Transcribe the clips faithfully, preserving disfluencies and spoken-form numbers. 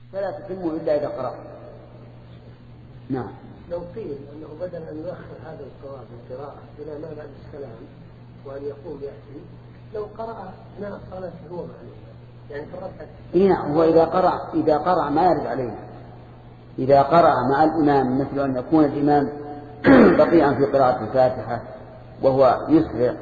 فلا تتم إلا إذا قرأ. نعم. لو قيل أنه بدل أن يؤخر هذا القراءة بالقراءة إلى ما بعد السلام وأن يقوم يأتي، لو قرأ أثناء الصلاة هو معلوم يعني في الركعة. إيه هو إذا قرأ إذا قرأ ما يرد عليه. إذا قرأ مع الإمام مثل أن يكون الإمام بطيئا في قراءة الفاتحة وهو يسرع،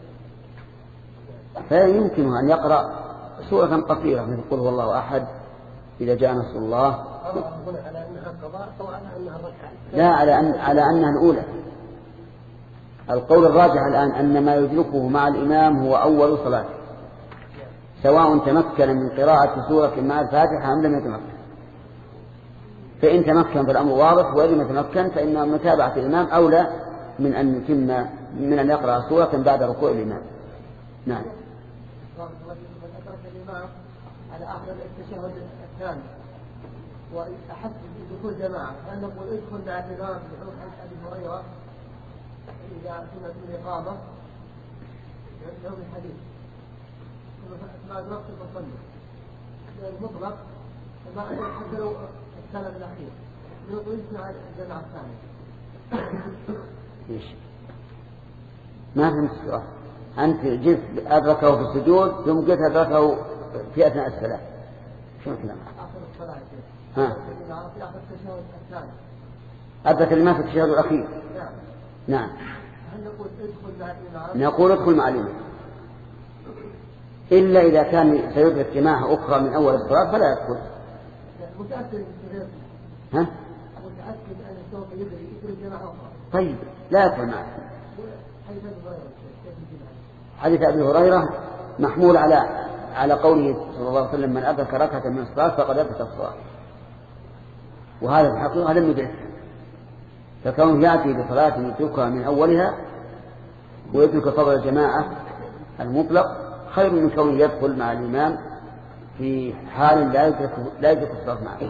فيمكنه أن يقرأ سورة قصيرة مثل قل هو الله أحد إذا جاء نصر الله. على أنها قضاء أو على أنها ركعة؟ لا، على أن على أنها الأولى. القول الراجح الآن أن ما يدركه مع الإمام هو أول صلاته، سواء تمكن من قراءة سورة مع الفاتحة أم لم يتمكن. فإن تمكن فالأمر واضح، وإن لم يتمكن فإن متابعة الإمام أولى من أن يتم من أن يقرأ سورة بعد ركوع الإمام. نعم. وذكرت الإمام على آخر التشهد الثاني وأحس بدخول جماعة، هل نقول ادخل مع الإمام بحكم أبي هريرة إذا كنا في الإقامة يوم الحديث ما الوقت المصلي المطلق ما حتى لو السلام الأخير نقول مع الجماعة الثانية. إيش؟ ما فهمت السؤال. أنت جئت أدركه في السجود ثم قلت أدركه في أثناء الصلاة. شو الكلام؟ آخر الصلاة. ها. في آخر التشهد الثاني. أدرك الإمام في التشهد الأخير. نعم. نعم. هل نقول ادخل مع الإمام؟ نقول ادخل مع الإمام. إلا إذا كان سيدرك جماعة أخرى من أول الصلاة فلا يدخل. متأكد من ها؟ متأكد أن السوق يدري يدري جماعة أخرى. طيب لا يدخل معه. حديث أبي هريرة. حديث أبي هريرة محمول على على قوله صلى الله عليه وسلم من أدرك ركعة من الصلاة فقد أدرك الصلاة، وهذا في الحقيقة لم يدرك، فكونه يأتي بصلاة يتركها من أولها ويترك فضل الجماعة المطلق خير من كونه يدخل مع الإمام في حال لا يدرك لا يدرك الصلاة معه.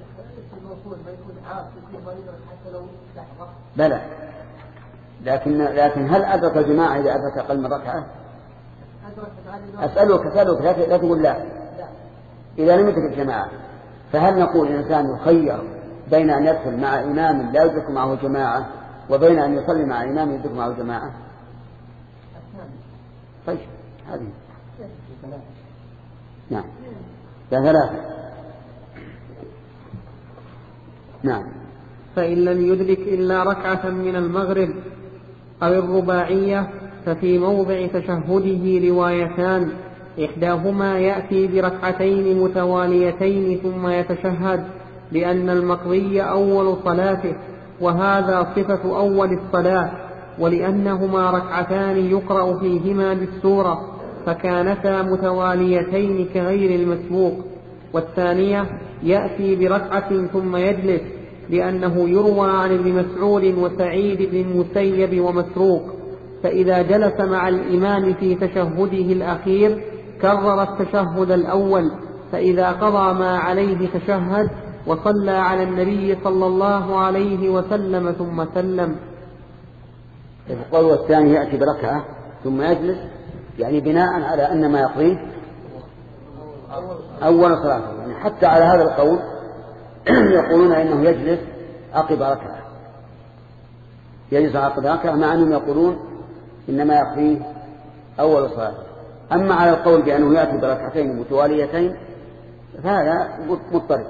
بلى، لكن لكن هل أدرك الجماعة إذا أدرك أقل من ركعة؟ أسألك أسألك لا تقول لا. إذا لم يدرك الجماعة فهل نقول الإنسان يخير بين أن يدخل مع إمام لا يدرك معه جماعة وبين أن يصلي مع إمام يدرك معه جماعة؟ طيب هذه نعم يا ثلاثة. نعم. فإن لم يدرك إلا ركعة من المغرب أو الرباعية ففي موضع تشهده روايتان، إحداهما يأتي بركعتين متواليتين ثم يتشهد لأن المقضي أول صلاته، وهذا صفة أول الصلاة، ولأنهما ركعتان يقرأ فيهما بالسورة فكانتا متواليتين كغير المسبوق. والثانية يأتي بركعة ثم يجلس لأنه يروى عن ابن مسعود وسعيد بن المسيب ومسروق، فإذا جلس مع الإمام في تشهده الأخير كرر التشهد الأول، فإذا قضى ما عليه تشهد وصلى على النبي صلى الله عليه وسلم ثم سلم. القول الثاني يأتي بركعة ثم يجلس يعني بناء على أن ما يقضيه أول صلاة، يعني حتى على هذا القول يقولون إنه يجلس عقب ركعة، يجلس عقب ركعة مع أنهم يقولون إنما يقضيه أول صلاة. أما على القول بأنه يأتي بركعتين متواليتين فهذا مضطرب.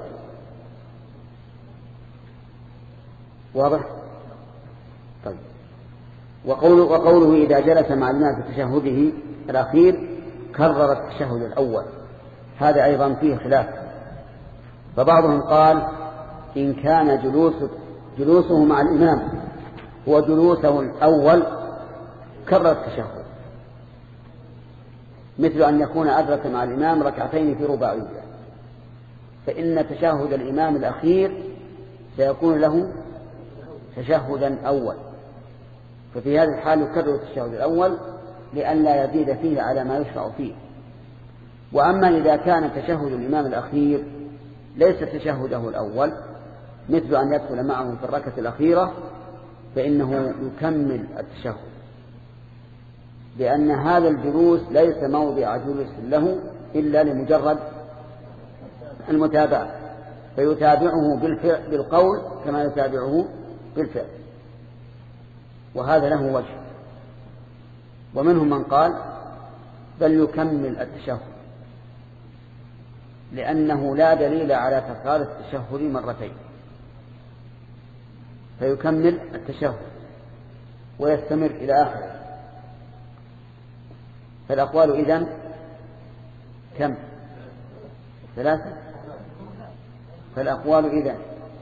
واضح؟ طيب. وقوله, وقوله إذا جلس مع الناس في تشهده الأخير كرر التشهد الأول، هذا أيضا فيه خلاف. فبعضهم قال إن كان جلوس جلوسه مع الإمام هو جلوسه الأول كرر التشهد، مثل أن يكون أدرك مع الإمام ركعتين في رباعية، فإن تشهد الإمام الأخير سيكون له تشهدا أول، ففي هذه الحال يكرر التشهد الأول لئلا يزيد فيه على ما يشرع فيه. وأما إذا كان تشهد الإمام الأخير ليس تشهده الأول مثل أن يدخل معه في الركعة الأخيرة فإنه يكمل التشهد، لأن هذا الجلوس ليس موضع جلوس له إلا لمجرد المتابعة، فيتابعه بالفعل بالقول كما يتابعه بالفعل، وهذا له وجه. ومنهم من قال بل يكمل التشهد، لأنه لا دليل على تكرار التشهد مرتين، فيكمل التشهد ويستمر إلى آخره. فالأقوال إذن كم؟ ثلاثة. فالأقوال إذن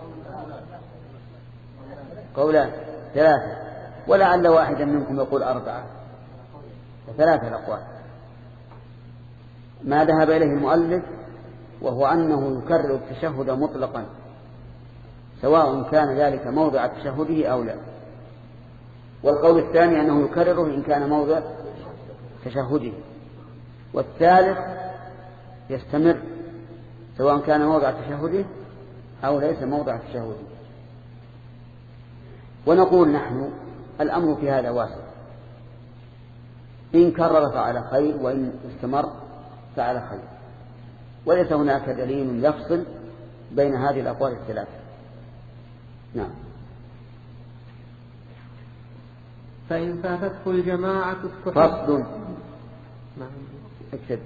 قولان ثلاثة، ولعل واحدا منكم يقول أربعة، ثلاثة الأقوال. ما ذهب إليه المؤلف وهو أنه يكرر التشهد مطلقا سواء كان ذلك موضع تشهده أو لا، والقول الثاني أنه يكرره إن كان موضع تشهده، والثالث يستمر سواء كان موضع تشهده أو ليس موضع تشهده. ونقول نحن الأمر في هذا واسع، إن كرر فعلى خير، وإن استمر فعلى خير، وليس هناك دليل يفصل بين هذه الأقوال الثلاثة. نعم. فإن فاتته الجماعة فصل. نعم. اكتب.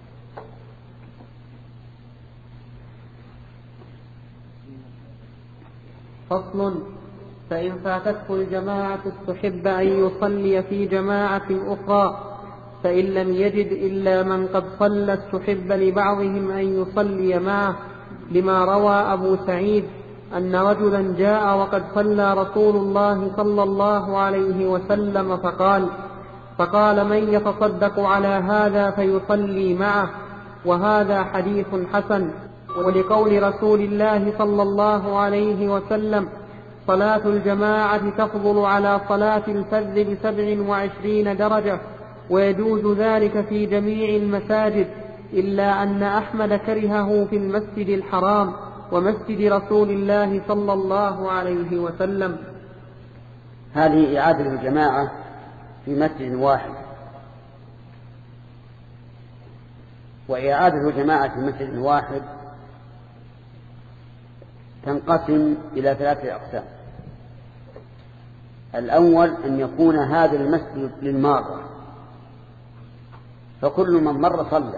فصل. فإن فاتته الجماعة استحب أن يصلي في جماعة أخرى، فإن لم يجد إلا من قد صلى استحب لبعضهم أن يصلي معه، لما روى أبو سعيد أن رجلا جاء وقد صلى رسول الله صلى الله عليه وسلم فقال فقال من يتصدق على هذا فيصلي معه، وهذا حديث حسن. ولقول رسول الله صلى الله عليه وسلم صلاة الجماعة تفضل على صلاة الفذ بسبع وعشرين درجة، ويجوز ذلك في جميع المساجد، إلا أن أحمد كرهه في المسجد الحرام ومسجد رسول الله صلى الله عليه وسلم. هذه إعادة الجماعة في مسجد واحد، وإعادة الجماعة في مسجد واحد تنقسم إلى ثلاثة أقسام. الأول أن يكون هذا المسجد للمارة، فكل من مر صلى،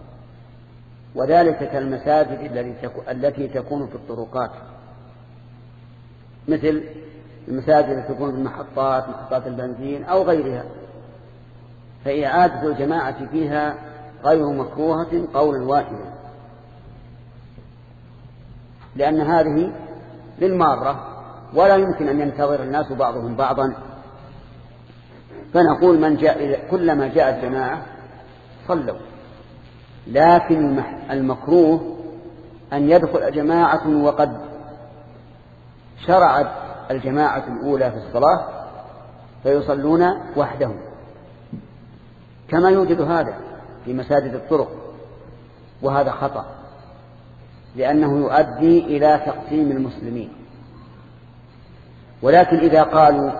وذلك كالمساجد التي تكون في الطرقات، مثل المساجد التي تكون في المحطات، محطات البنزين أو غيرها، فإعادة الجماعة فيها غير مكروهة قولا واحدا، لأن هذه للمارة ولا يمكن أن ينتظر الناس بعضهم بعضا، فنقول من جاء كلما جاءت جماعة صلوا. لكن المكروه أن يدخل جماعة وقد شرعت الجماعة الأولى في الصلاة فيصلون وحدهم، كما يوجد هذا في مساجد الطرق، وهذا خطأ، لأنه يؤدي إلى تقسيم المسلمين. ولكن إذا قالوا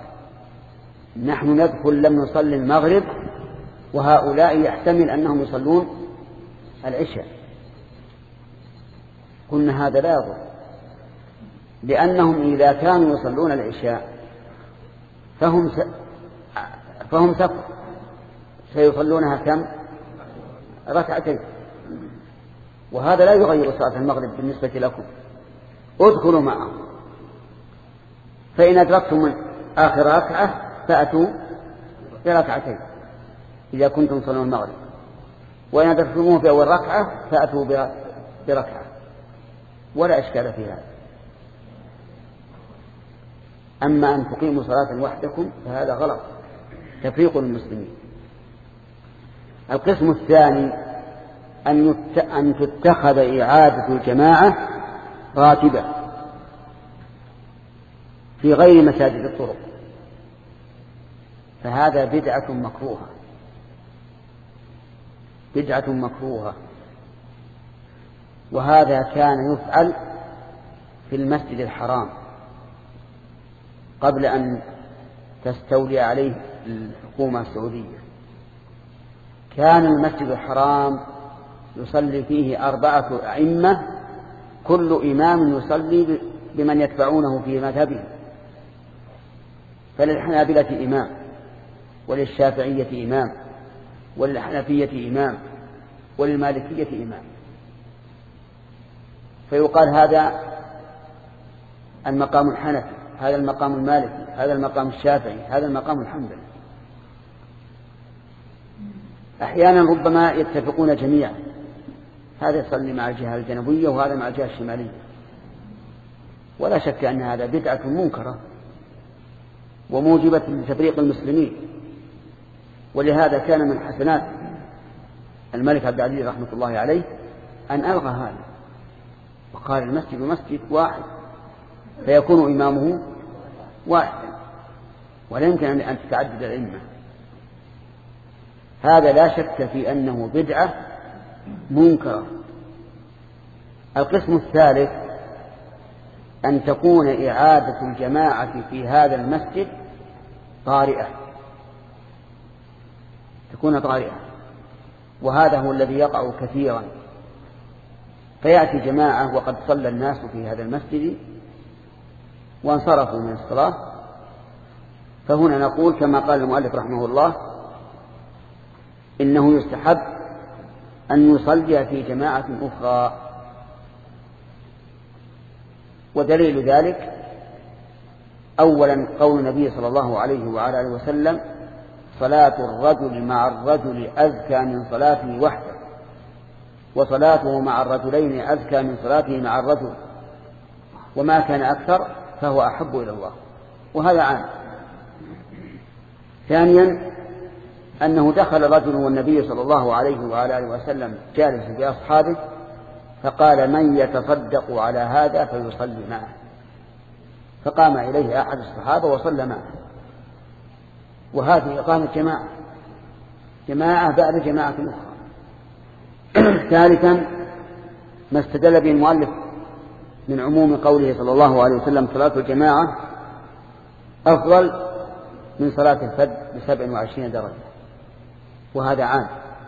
نحن ندخل لم نصلي المغرب وهؤلاء يحتمل أنهم يصلون العشاء، قلنا هذا لا يضر، لأنهم إذا كانوا يصلون العشاء فهم س... فهم سفر سيصلونها كم؟ ركعتين، وهذا لا يغير صلاة المغرب بالنسبة لكم. ادخلوا معه، فإن أدركتم من آخر ركعة فأتوا بركعتين إذا كنتم تصلون المغرب، وإن أدركتموه في أول ركعة فأتوا بركعة، ولا إشكال في هذا. أما أن تقيموا صلاة وحدكم فهذا غلط، تفريق المسلمين. القسم الثاني أن تتخذ إعادة الجماعة راتبة في غير مساجد الطرق، فهذا بدعة مكروهة، بدعة مكروهة. وهذا كان يفعل في المسجد الحرام قبل أن تستولي عليه الحكومة السعودية. كان المسجد الحرام يصلي فيه أربعة أئمة كل إمام يصلي بمن يتبعونه في مذهبه، فللحنابلة إمام، وللشافعية إمام، وللحنفية إمام، وللمالكية إمام. فيقال هذا المقام الحنفي، هذا المقام المالكي، هذا المقام الشافعي، هذا المقام الحنبلي. أحيانا ربما يتفقون جميعا، هذا يصلي مع الجهة الجنوبية وهذا مع الجهة الشمالية، ولا شك أن هذا بدعة منكرة وموجبة لتفريق المسلمين. ولهذا كان من حسنات الملك عبد العزيز رحمة الله عليه أن ألغى هذا، وقال المسجد مسجد واحد فيكون إمامه واحد، ولا يمكن أن تتعدد الأئمة. هذا لا شك في أنه بدعة منكرة. القسم الثالث أن تكون إعادة الجماعة في هذا المسجد طارئة، تكون طارئة، وهذا هو الذي يقع كثيرا. فيأتي جماعة وقد صلى الناس في هذا المسجد وانصرفوا من الصلاة، فهنا نقول كما قال المؤلف رحمه الله إنه يستحب أن يصلي في جماعة أخرى. ودليل ذلك أولا قول النبي صلى الله عليه وعلى آله وسلم: صلاة الرجل مع الرجل أزكى من صلاته وحده، وصلاته مع الرجلين أزكى من صلاته مع الرجل، وما كان أكثر فهو أحب إلى الله. وهذا عام. ثانيا أنه دخل رجل والنبي صلى الله عليه وعلى آله وسلم جالس بأصحابه، فقال: من يتصدق على هذا فيصلي معه، فقام إليه أحد الصحابة وصلى معه. وهذه إقامة جماعة جماعة بعد جماعة أخرى. ثالثا ما استدل به المؤلف من عموم قوله صلى الله عليه وسلم: صلاة الجماعة أفضل من صلاة الفرد بسبع وعشرين درجة، وهذا عام.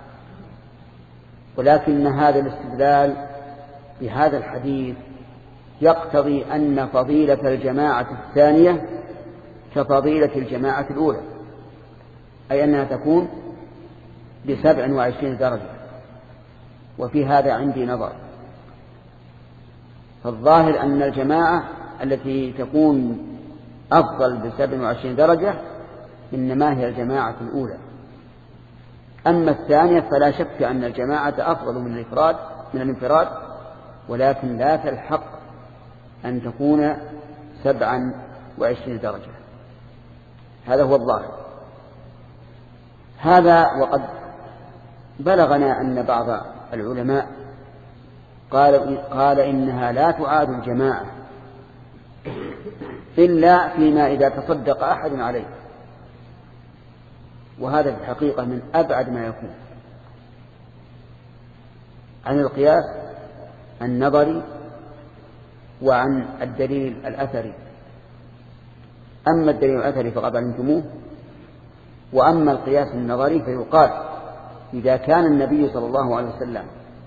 ولكن هذا الاستدلال بهذا الحديث يقتضي أن فضيلة الجماعة الثانية كفضيلة الجماعة الأولى، أي أنها تكون بسبع وعشرين درجة. وفي هذا عندي نظر، فالظاهر أن الجماعة التي تكون أفضل بسبع وعشرين درجة إنما هي الجماعة الأولى. أما الثانية فلا شك أن الجماعة أفضل من الانفراد من الانفراد ولكن لا تلحق أن تكون سبعا وعشرين درجة. هذا هو الظاهر. هذا وقد بلغنا أن بعض العلماء قال, قال إنها لا تعاد الجماعة إلا فيما إذا تصدق أحد عليه، وهذا في الحقيقة من أبعد ما يكون عن القياس النظري وعن الدليل الأثري. أما الدليل الأثري فقد علمتموه، وأما القياس النظري فيقال إذا كان النبي صلى الله عليه وسلم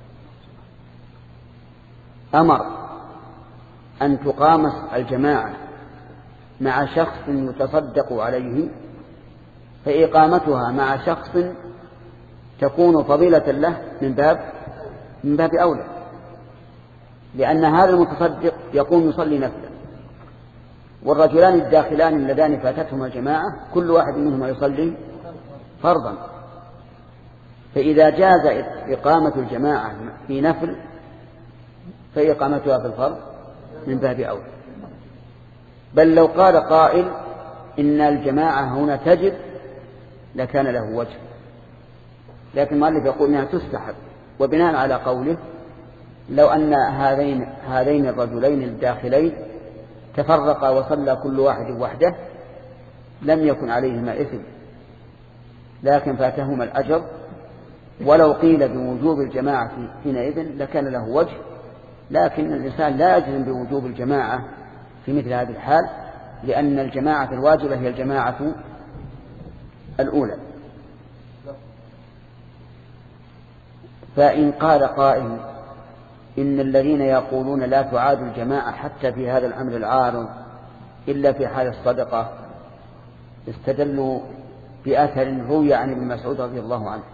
أمر أن تقام الجماعة مع شخص يتصدق عليه، فإقامتها مع شخص تكون فضيلة له من باب من باب أولى، لأن هذا المتصدق يقوم يصلي نفلا، والرجلان الداخلان اللذان فاتتهما الجماعة كل واحد منهما يصلي فرضا. فإذا جاز إقامة الجماعة في نفل فإقامتها في الفرض من باب أولى. بل لو قال قائل إن الجماعة هنا تجب لكان له وجه، لكن المؤلف يقول إنها تستحب، وبناء على قوله لو أن هذين هذين الرجلين الداخلين تفرقا وصلى كل واحد وحده لم يكن عليهما إثم، لكن فاتهما الأجر. ولو قيل بوجوب الجماعة حينئذ لكان له وجه، لكن الإنسان لا يجزم بوجوب الجماعة في مثل هذه الحال، لأن الجماعة الواجبة هي الجماعة الأولى. فإن قال قائل إن الذين يقولون لا تعاد الجماعة حتى في هذا الأمر العارض إلا في حال الصدقة استدلوا بأثر روي عن ابن مسعود رضي الله عنه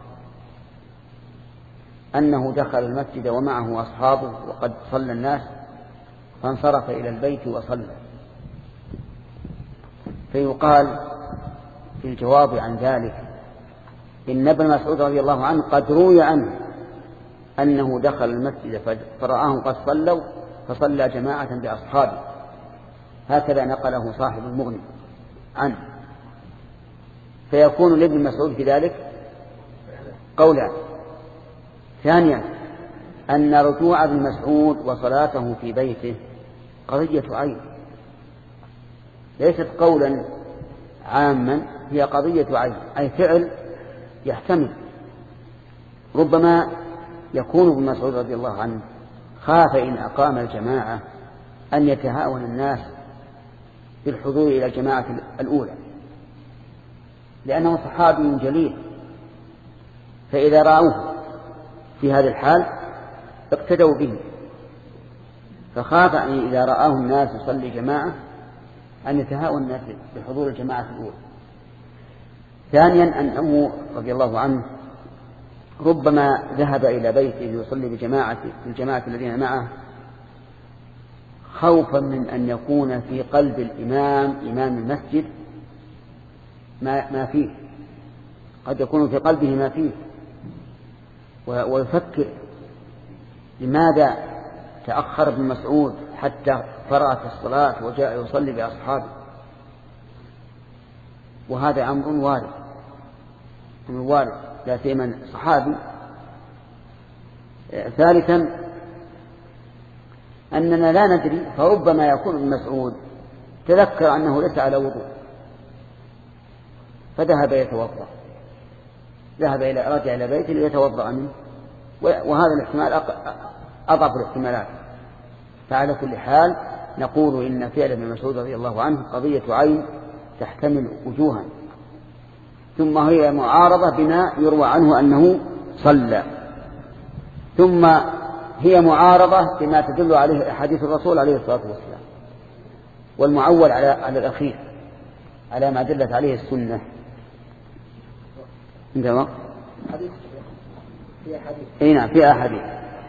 أنه دخل المسجد ومعه أصحابه وقد صلى الناس فانصرف إلى البيت وصلى. فيقال في الجواب عن ذلك إن ابن مسعود رضي الله عنه قد روي عنه أنه دخل المسجد فرآهم قد صلوا فصلى جماعة بأصحابه، هكذا نقله صاحب المغني عنه. فيكون لابن مسعود في ذلك قولان. ثانيا أن رجوع ابن مسعود وصلاته في بيته قضية عين، ليست قولا عاما، هي قضية عين، أي فعل يحتمل. ربما يكون ابن مسعود رضي الله عنه خاف إن أقام الجماعة أن يتهاون الناس بالحضور إلى الجماعة الأولى، لأنه صحابي جليل، فإذا رأوه في هذه الحال اقتدوا به، فخاف أن إذا رآه الناس يصلي جماعة أن يتهاون الناس بحضور الجماعة الأولى. ثانيا أنه رضي الله عنه ربما ذهب إلى بيته ليصلي بجماعة الجماعة الذين معه خوفا من أن يكون في قلب الإمام إمام المسجد ما, ما فيه، قد يكون في قلبه ما فيه ويفكر لماذا تأخر ابن مسعود حتى فرغت الصلاة وجاء يصلي بأصحابه، وهذا أمر وارد أمر وارد لا سيما صحابي. ثالثا أننا لا ندري، فربما يكون ابن مسعود تذكر أنه ليس على وضوء فذهب يتوضأ، ذهب إلى رجع إلى بيته ليتوضأ منه، وهذا الاحتمال أضعف الاحتمالات. فعلى كل حال نقول إن فعل ابن مسعود رضي الله عنه قضية عين تحتمل وجوها، ثم هي معارضة بما يروى عنه أنه صلى، ثم هي معارضة بما تدل عليه أحاديث الرسول عليه الصلاة والسلام، والمعول على على الأخير على ما دلت عليه السنة. عندما في أحاديث أي نعم في أحاديث.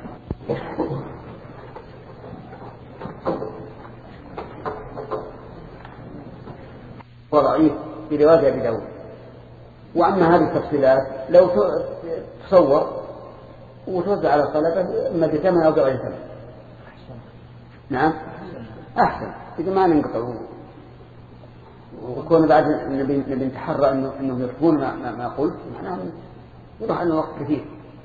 وضعيف في رواية أبي داود. وأما هذه التفصيلات لو تصور وتوزع على الطلبة إما بثمن أو بغير ثمن. نعم أحسن إذا ما ننقطع، وكون بعد نبي نتحرى إنه إنه يفهمون ما ما قلت معناه يروح عن وقت كثير.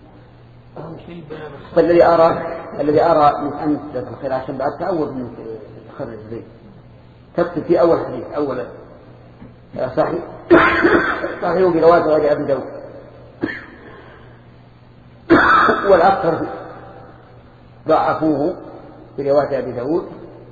فالذي أرى الذي أرى من أن تدخل الخير عشان بعد تعود إنه تخرج زي تكتب في أول حديث أول صحيح صحيح برواية غير أبي داود، والأكثر ضعفوه برواية أبي داود،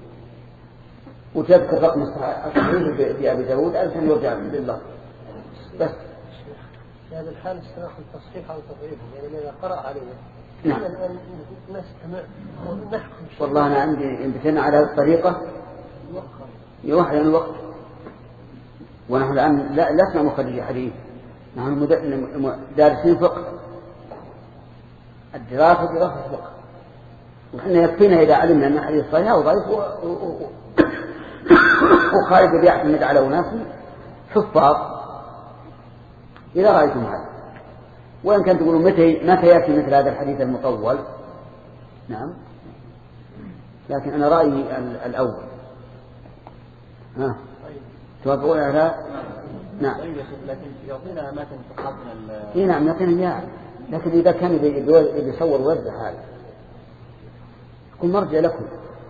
وتذكر رقم الصحيح بأبي داود عشان يرجع لله. بس في هذا الحال استراح التصحيح أو تضعيفه، يعني إذا قرأ عليه نعم. الآن نستمع ونحكم. والله أنا عندي انتهينا على هذه الطريقة يوحي عن الوقت، ونحن الآن لسنا مخرجي حديث، نحن دارسين فقه، الدراسة دراسة فقه، ونحن يكفينا إذا علمنا أن حديث صحيح أو ضعيف وخالد بيعتمد على أناس حفاظ إذا رأيتم هذا. وإن كان تقولوا متى متى يأتي مثل هذا الحديث المطول، نعم، لكن أنا رأيي الأول. ها توافقون على؟ نعم. لكن يعطينا أماكن تقاطنا. إيه نعم يعطينا إياه، لكن إذا كان يصور وزع هذا يكون مرجع لكم.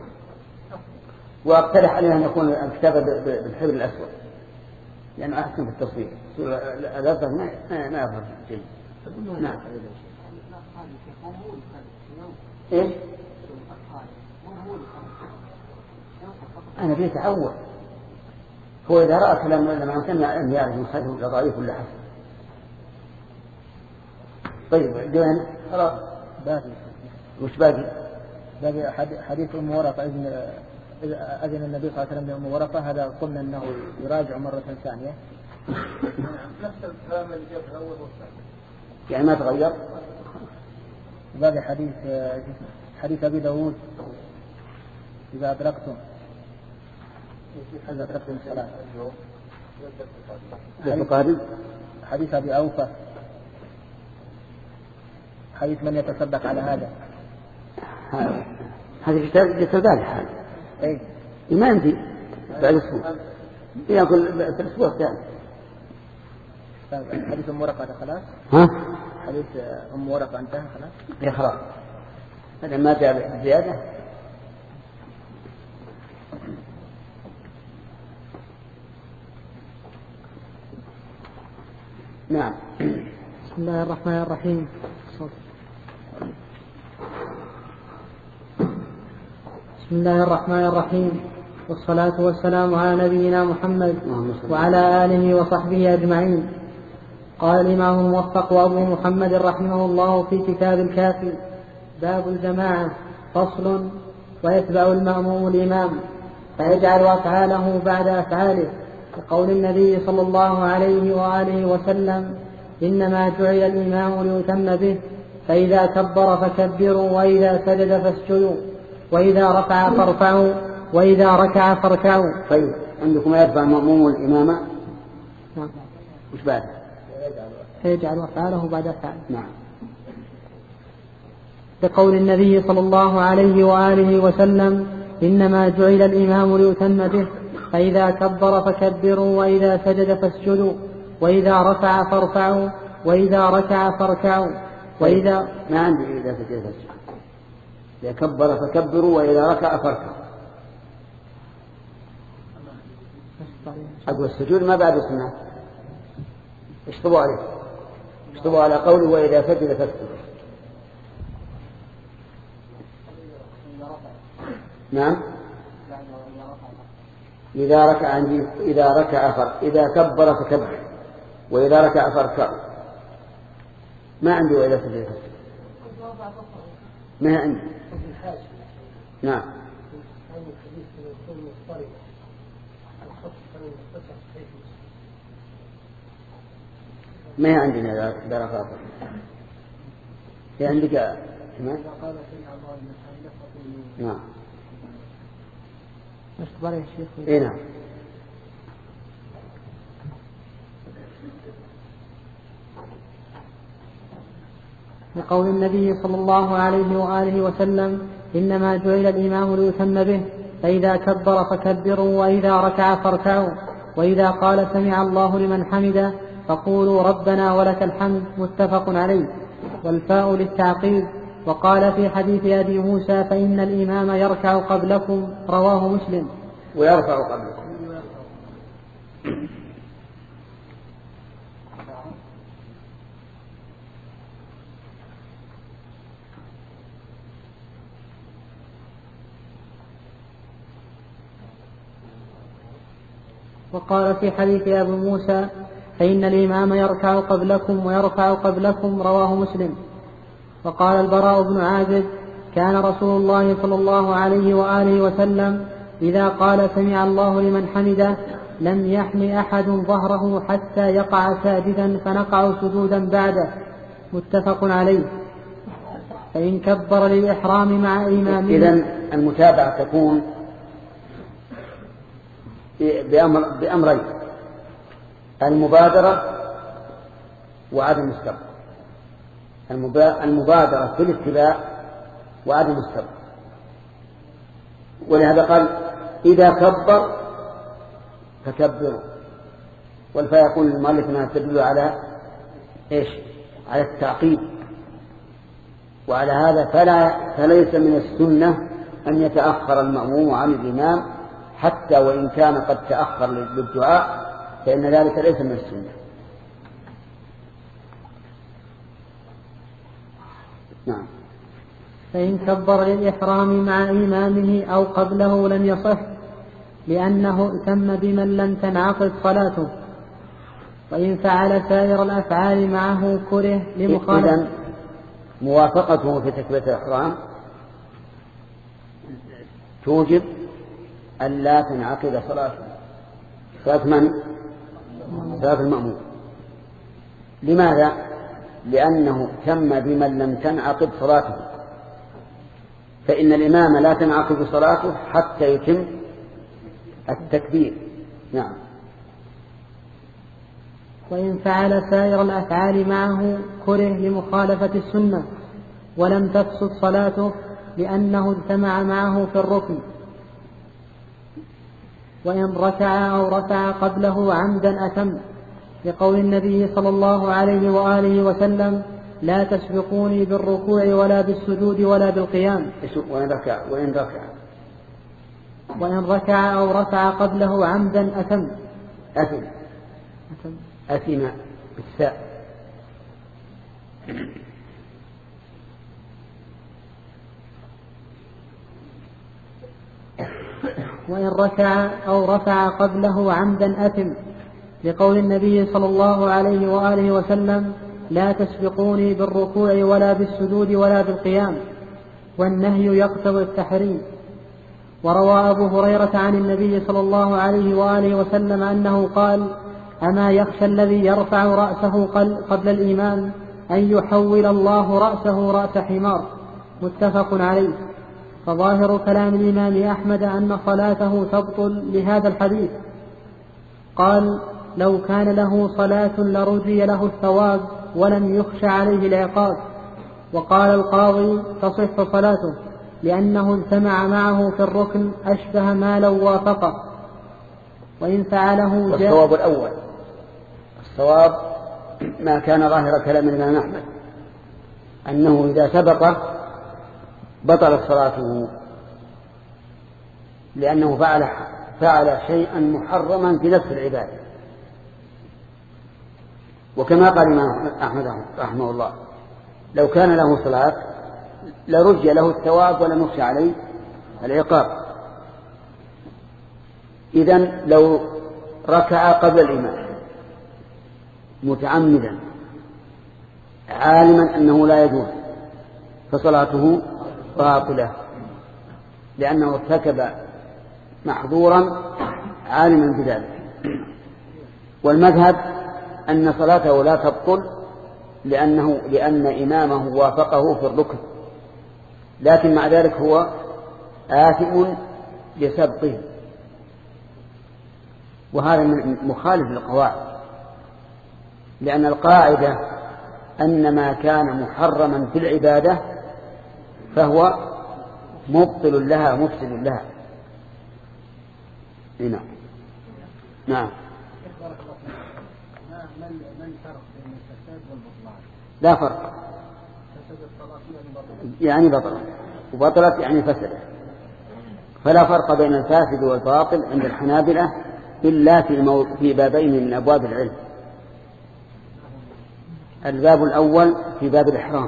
وأقترح علينا أن يكون الكتابة بالحبر الأسود لأنه أحسن في التصوير، الأظهر ما ما يظهر جيد. نعم. إيه؟ أنا في تعود، هو إذا رأى كلام لما سمع أن يعرف من خيره ولا ضعيف ولا حسن. طيب دون خلاص باقي وش باقي؟ حديث أم ورقة إذن أذن النبي صلى الله عليه وسلم لأم ورقة، هذا قلنا أنه يراجع مرة ثانية. نفس الكلام اللي جاء في الأول والثاني، يعني ما تغير. باقي حديث حديث أبي داود إذا أدركتم إذا أدركتم الصلاة. حديث حديث أبي أوفى، حديث من يتصدق على هذا. هذا كتاب جسدان هذا. إيه. ما يمضي بعد أسبوع. يأكل في الأسبوع الثاني. حديث أم ورقة خلاص. ها؟ حديث أم ورقة انتهى خلاص. يا خلاص. هذا ما جاء زيادة. نعم. بسم الله الرحمن الرحيم. بسم الله الرحمن الرحيم، والصلاة والسلام على نبينا محمد وعلى آله وصحبه أجمعين. قال الإمام الموفق أبو محمد رحمه الله في كتاب الكافي: باب الجماعة. فصل: ويتبع المأموم الإمام فيجعل أفعاله بعد أفعاله، لقول النبي صلى الله عليه وآله وسلم: إنما جعل الإمام ليتم به، فإذا كبر فكبروا، وإذا سجد فاسجدوا، وإذا رفع فارفعوا، وإذا ركع فاركعوا. طيب، عندكم يتبع المأموم الإمام. نعم. وش بعد؟ فيجعل أفعاله بعد أفعاله. نعم. لقول النبي صلى الله عليه وآله وسلم: إنما جعل الإمام ليتم به، فإذا كبر فكبروا، وإذا سجد فاسجدوا، وإذا رفع فارفعوا، وإذا ركع فاركعوا، وإذا ما عندي إذا سجد فاسجدوا، إذا كبر فكبروا، وإذا ركع فاركعوا. أقول السجود ما بعد السنة. اشطبوا عليه، اشطبوا على قوله وإذا سجد فاسجدوا. نعم. إذا ركع عندي إذا ركع فر إذا كبر فكبر، وإذا ركع فاركعوا. ما عندي وإذا سجد فاسجدوا، ما عندي. نعم. ما عندنا إذا رفع. هي عندك كمان. نعم. أشتبه يا شيخ. إيه نعم. لقول النبي صلى الله عليه وآله وسلم: إنما جعل الإمام ليتم به، فإذا كبر فكبروا، وإذا ركع فاركعوا، وإذا قال سمع الله لمن حمده فقولوا ربنا ولك الحمد. متفق عليه. والفاء للتعقيب. وقال في حديث أبي موسى: فإن الإمام يركع قبلكم. رواه مسلم. ويرفع قبلكم. وقال في حديث أبي موسى: فإن الإمام يركع قبلكم ويرفع قبلكم. رواه مسلم. وقال البراء بن عازب: كان رسول الله صلى الله عليه وآله وسلم إذا قال سمع الله لمن حمده لم يحن أحد ظهره حتى يقع ساجدا فنقع سجودا بعده. متفق عليه. فإن كبر للإحرام مع إمامه. إذن المتابعة تكون بأمر بأمرين: المبادرة وعدم السبق. المبادرة في الاتباع وعدم السبق. ولهذا قال: إذا كبر فكبروا. والفاء يقول المؤلف أنها تدل على إيش؟ على التعقيب. وعلى هذا فلا فليس من السنة أن يتأخر المأموم عن الإمام حتى وإن كان قد تأخر للدعاء، فإن ذلك ليس من السنة. نعم. فإن كبر للإحرام مع إمامه أو قبله لم يصح، لأنه ائتم بمن لم تنعقد صلاته. وإن فعل سائر الأفعال معه كره لمخالفة. إذن موافقته في تكبيرة الإحرام توجب أن لا تنعقد صلاته، صلاة من؟ صلاة المأموم. لماذا؟ لأنه تم بمن لم تنعقد صلاته، فإن الإمام لا تنعقد صلاته حتى يتم التكبير. نعم. وإن فعل سائر الأفعال معه كره لمخالفة السنة ولم تفسد صلاته لأنه اجتمع معه في الركن. وإن ركع أو رفع قبله عمدا أتم، لقول النبي صلى الله عليه وآله وسلم: لا تسبقوني بالركوع ولا بالسجود ولا بالقيام. وإن ركع وإن ركع وإن ركع أو رفع قبله عمدا أتم. أتم أتم بالساء. وإن ركع أو رفع قبله عمدا أتم، لقول النبي صلى الله عليه وآله وسلم: لا تسبقوني بالركوع ولا بالسجود ولا بالقيام. والنهي يقتضي التحريم. وروى أبو هريرة عن النبي صلى الله عليه وآله وسلم أنه قال: أما يخشى الذي يرفع رأسه قبل الإمام أن يحول الله رأسه رأس حمار. متفق عليه. فظاهر كلام الإمام أحمد أن صلاته تبطل لهذا الحديث. قال: لو كان له صلاة لرجي له الثواب ولم يخش عليه العقاب. وقال القاضي: تصح صلاته لأنه اجتمع معه في الركن أشبه ما لو وافقه. وإن فعله جاء. والصواب الأول، الصواب ما كان ظاهر كلام الإمام أحمد أنه إذا سبقه بطلت صلاته، لأنه فعل فعل شيئا محرما في نفس العبادة. وكما قال الإمام أحمد رحمه الله: لو كان له صلاة لرجي له الثواب ولم يخشى عليه العقاب. إذن لو ركع قبل الإمام متعمدا عالما أنه لا يجوز فصلاته باطلة، لأنه ارتكب محظورا عالما بذلك. والمذهب أن صلاته لا تبطل لأنه لأن إمامه وافقه في الركن، لكن مع ذلك هو آثم لسبقه، وهذا مخالف للقواعد، لأن القاعدة أن ما كان محرما في العبادة فهو مبطل لها مفسد لها. هنا. نعم. لا فرق، يعني بطلت، وبطلت يعني فسدت، فلا فرق بين الفاسد والباطل عند الحنابلة إلا في, مو... في بابين من أبواب العلم. الباب الأول في باب الإحرام،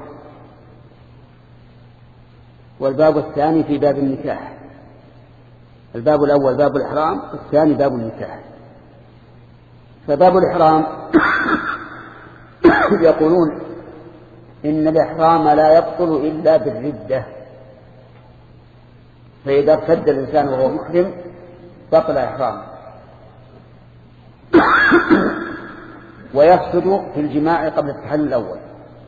والباب الثاني في باب النكاح. الباب الأول باب الإحرام، والثاني باب النكاح. فباب الإحرام يقولون إن الإحرام لا يبطل إلا بالردة، فإذا ارتد الإنسان وهو محرم بطل إحرامه. ويفسد في الجماع قبل التحلل الأول،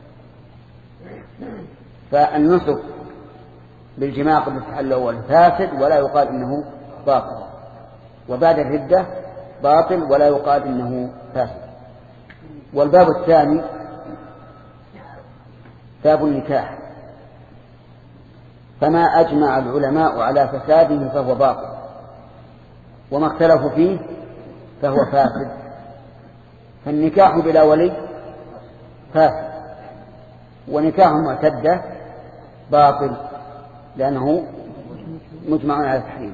فالنسك بالجماع قبل التحلل الأول فاسد ولا يقال إنه باطل، وبعد الردة باطل ولا يقال إنه فاسد. والباب الثاني باب النكاح، فما أجمع العلماء على فساده فهو باطل، وما اختلفوا فيه فهو فاسد. فالنكاح بلا ولي فاسد، ونكاح معتدة باطل لأنه مجمع على التحريم.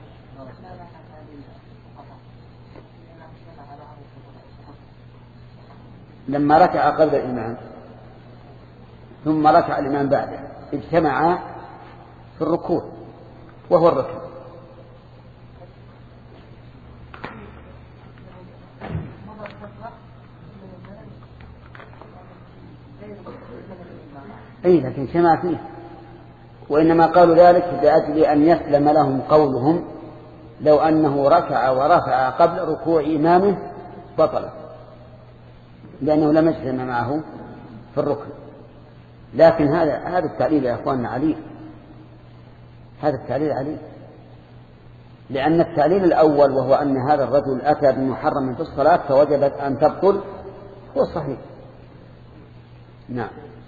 لما ركع قبل الإمام ثم ركع الإمام بعده اجتمعا في الركوع وهو الركع. أي لكن اجتمع فيه وإنما قالوا ذلك لأجل أن يسلم لهم قولهم لو أنه ركع ورفع قبل ركوع إمامه بطل، لأنه لم يسلم معه في الركن. لكن هذا هذا التعليل يا أخواننا عليه، هذا التعليل عليه، لأن التعليل الأول وهو أن هذا الرجل أتى بمحرم في الصلاة فوجبت أن تبطل هو الصحيح. نعم.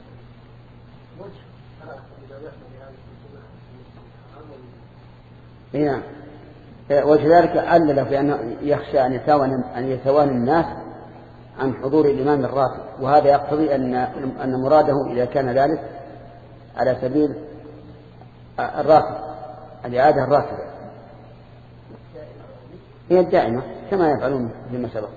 نعم. وكذلك علل في أنه يخشى أن يتوانى أن يتوانى الناس عن حضور الإمام الراتب، وهذا يقتضي أن أن مراده إذا كان ذلك على سبيل الراتب الإعادة الراتبة هي الدائمة كما يفعلون فيما سبق.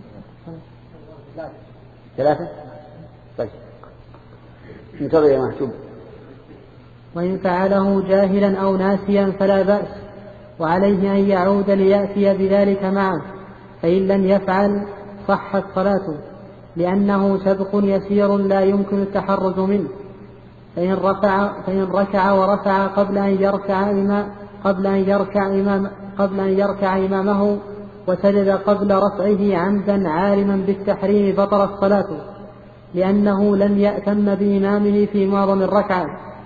ثلاثة. طيب انتظر يا محجوب. وإن فعله جاهلا أو ناسيا فلا بأس، وعليه أن يعود ليأتي بذلك معه، فإن لم يفعل صحت صلاته، لأنه سبق يسير لا يمكن التحرز منه. فإن رفع فإن ركع ورفع قبل أن يركع إمام قبل أن يركع إمام قبل أن يركع إمامه وسجد قبل رفعه عمدا عالما بالتحريم بطلت صلاته، لأنه لم يأتم بإمامه في معظم الركعة.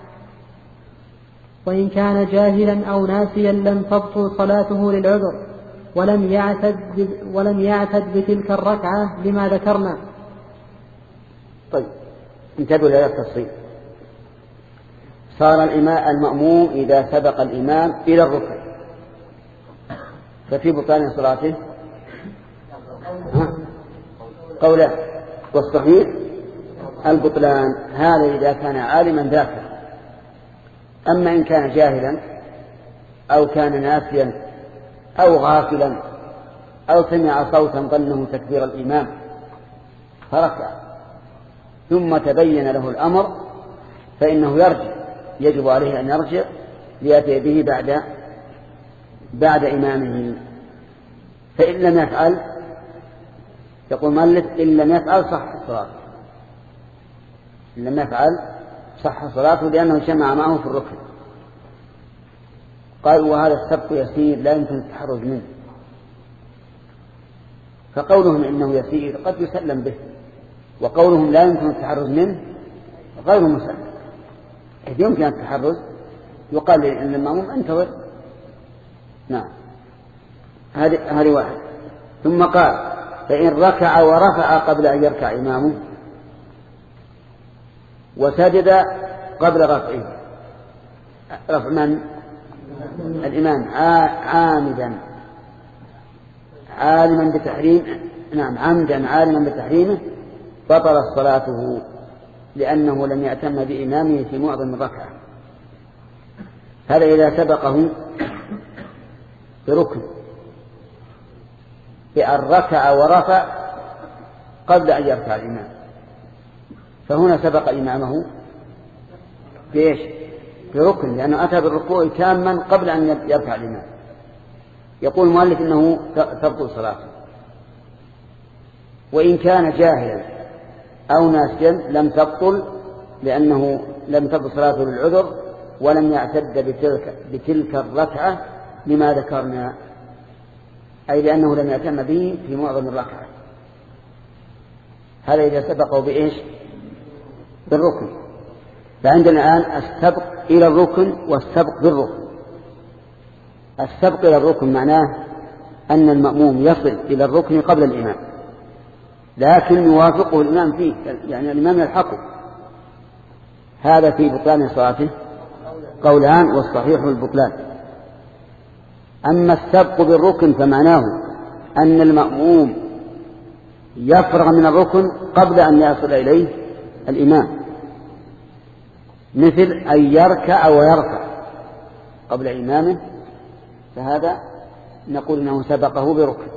وإن كان جاهلا أو ناسيا لم تبطل صلاته للعذر، ولم يعتد ولم يعتد بتلك الركعة لما ذكرنا. طيب انتبهوا لهذا التفصيل. صار الإمام المأموم إذا سبق الإمام إلى الركن ففي بطلان صلاته قولا، والصحيح البطلان هذا إذا كان عالما ذاكرا. أما إن كان جاهلا أو كان ناسيا أو غافلا أو سمع صوتا ظنه تكبير الإمام فركع ثم تبين له الأمر فإنه يرجع، يجب عليه أن يرجع ليأتي به بعد بعد إمامه. فإن لم يفعل يقول مؤلف إن لم يفعل صح صلاته، إن لم يفعل صح صلاته لأنه جمع معه في الركن. قال وهذا السبق يسير لا يمكن التحرز منه. فقولهم إنه يسير قد يسلم به، وقولهم لا يمكن التحرز منه غير مسلم. إذ يمكن التحرز يقال للمأموم انتظر. نعم هذه هذه واحد. ثم قال فإن ركع ورفع قبل أن يركع إمامه وسجد قبل رفعه، رفع من؟ الإمام عامدا عالما بتحريم نعم عمدا عالما بتحريمه بطلت صلاته، لأنه لم يأتم بإمامه في معظم الركعة. هذا إذا سبقه بركن بأن ركع ورفع قبل أن يركع الإمام، فهنا سبق إمامه بإيش؟ بركن، لأنه أتى بالركوع تاما قبل أن يركع الإمام. يقول المؤلف إنه تبطل صلاته. وإن كان جاهلا أو ناسيا لم تبطل، لأنه لم تبطل صلاته للعذر ولم يعتد بتلك, بتلك الركعة لما ذكرنا، أي لأنه لم يأتم به في معظم الركعة. هذا إذا سبقه بإيش؟ بالركن. فعندنا الآن السبق إلى الركن والسبق بالركن. السبق إلى الركن معناه أن المأموم يصل إلى الركن قبل الإمام، لكن يوافقه الإمام فيه، يعني الإمام يلحقه. هذا في بطلان صلاته قولان، والصحيح البطلان. أما السبق بالركن فمعناه أن المأموم يفرغ من الركن قبل أن يصل إليه الإمام، مثل أن يركع ويرفع قبل إمامه، فهذا نقول إنه سبقه بركن.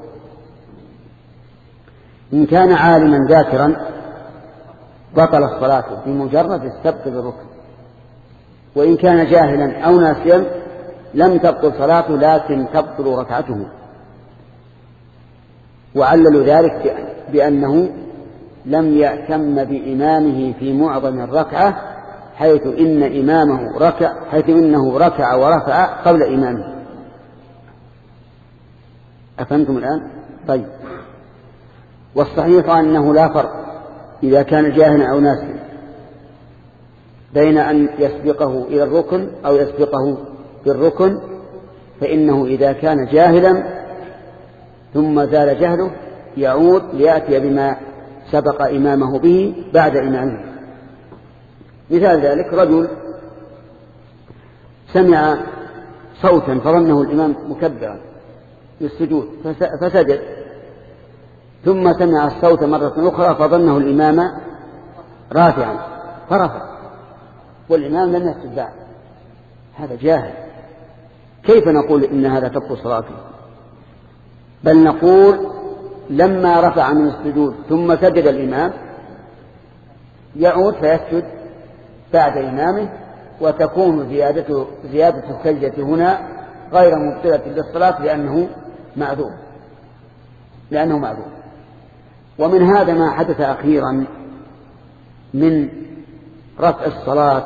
إن كان عالما ذاكرا بطل الصلاة بمجرد السبق بالركن. وإن كان جاهلا أو ناسيا لم تبطل صلاته لكن تبطل ركعته. وعللوا ذلك بأنه لم يأتم بإمامه في معظم الركعة حيث إن إمامه ركع حيث إنه ركع ورفع قبل إمامه. أفهمتم الآن؟ طيب. والصحيح أنه لا فرق إذا كان جاهلا أو ناسيا بين أن يسبقه إلى الركن أو يسبقه بالركن، فإنه إذا كان جاهلا ثم زال جهله يعود ليأتي بما سبق إمامه به بعد إمامه. مثال ذلك رجل سمع صوتا فظنه الإمام مكبرا للسجود فسجد، ثم سمع الصوت مرة أخرى فظنه الإمام رافعا فرفع والإمام لم يسجد بعد، هذا جاهل. كيف نقول إن هذا تبطل صلاته؟ بل نقول لما رفع من السجود ثم سجد الإمام يعود فيسجد بعد إمامه، وتكون زيادة زيادة السجدة هنا غير مبطلة للصلاة لأنه معذور لأنه معذور. ومن هذا ما حدث أخيرا من رفع الصلاة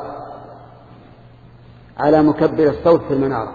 على مكبر الصوت في المنارة،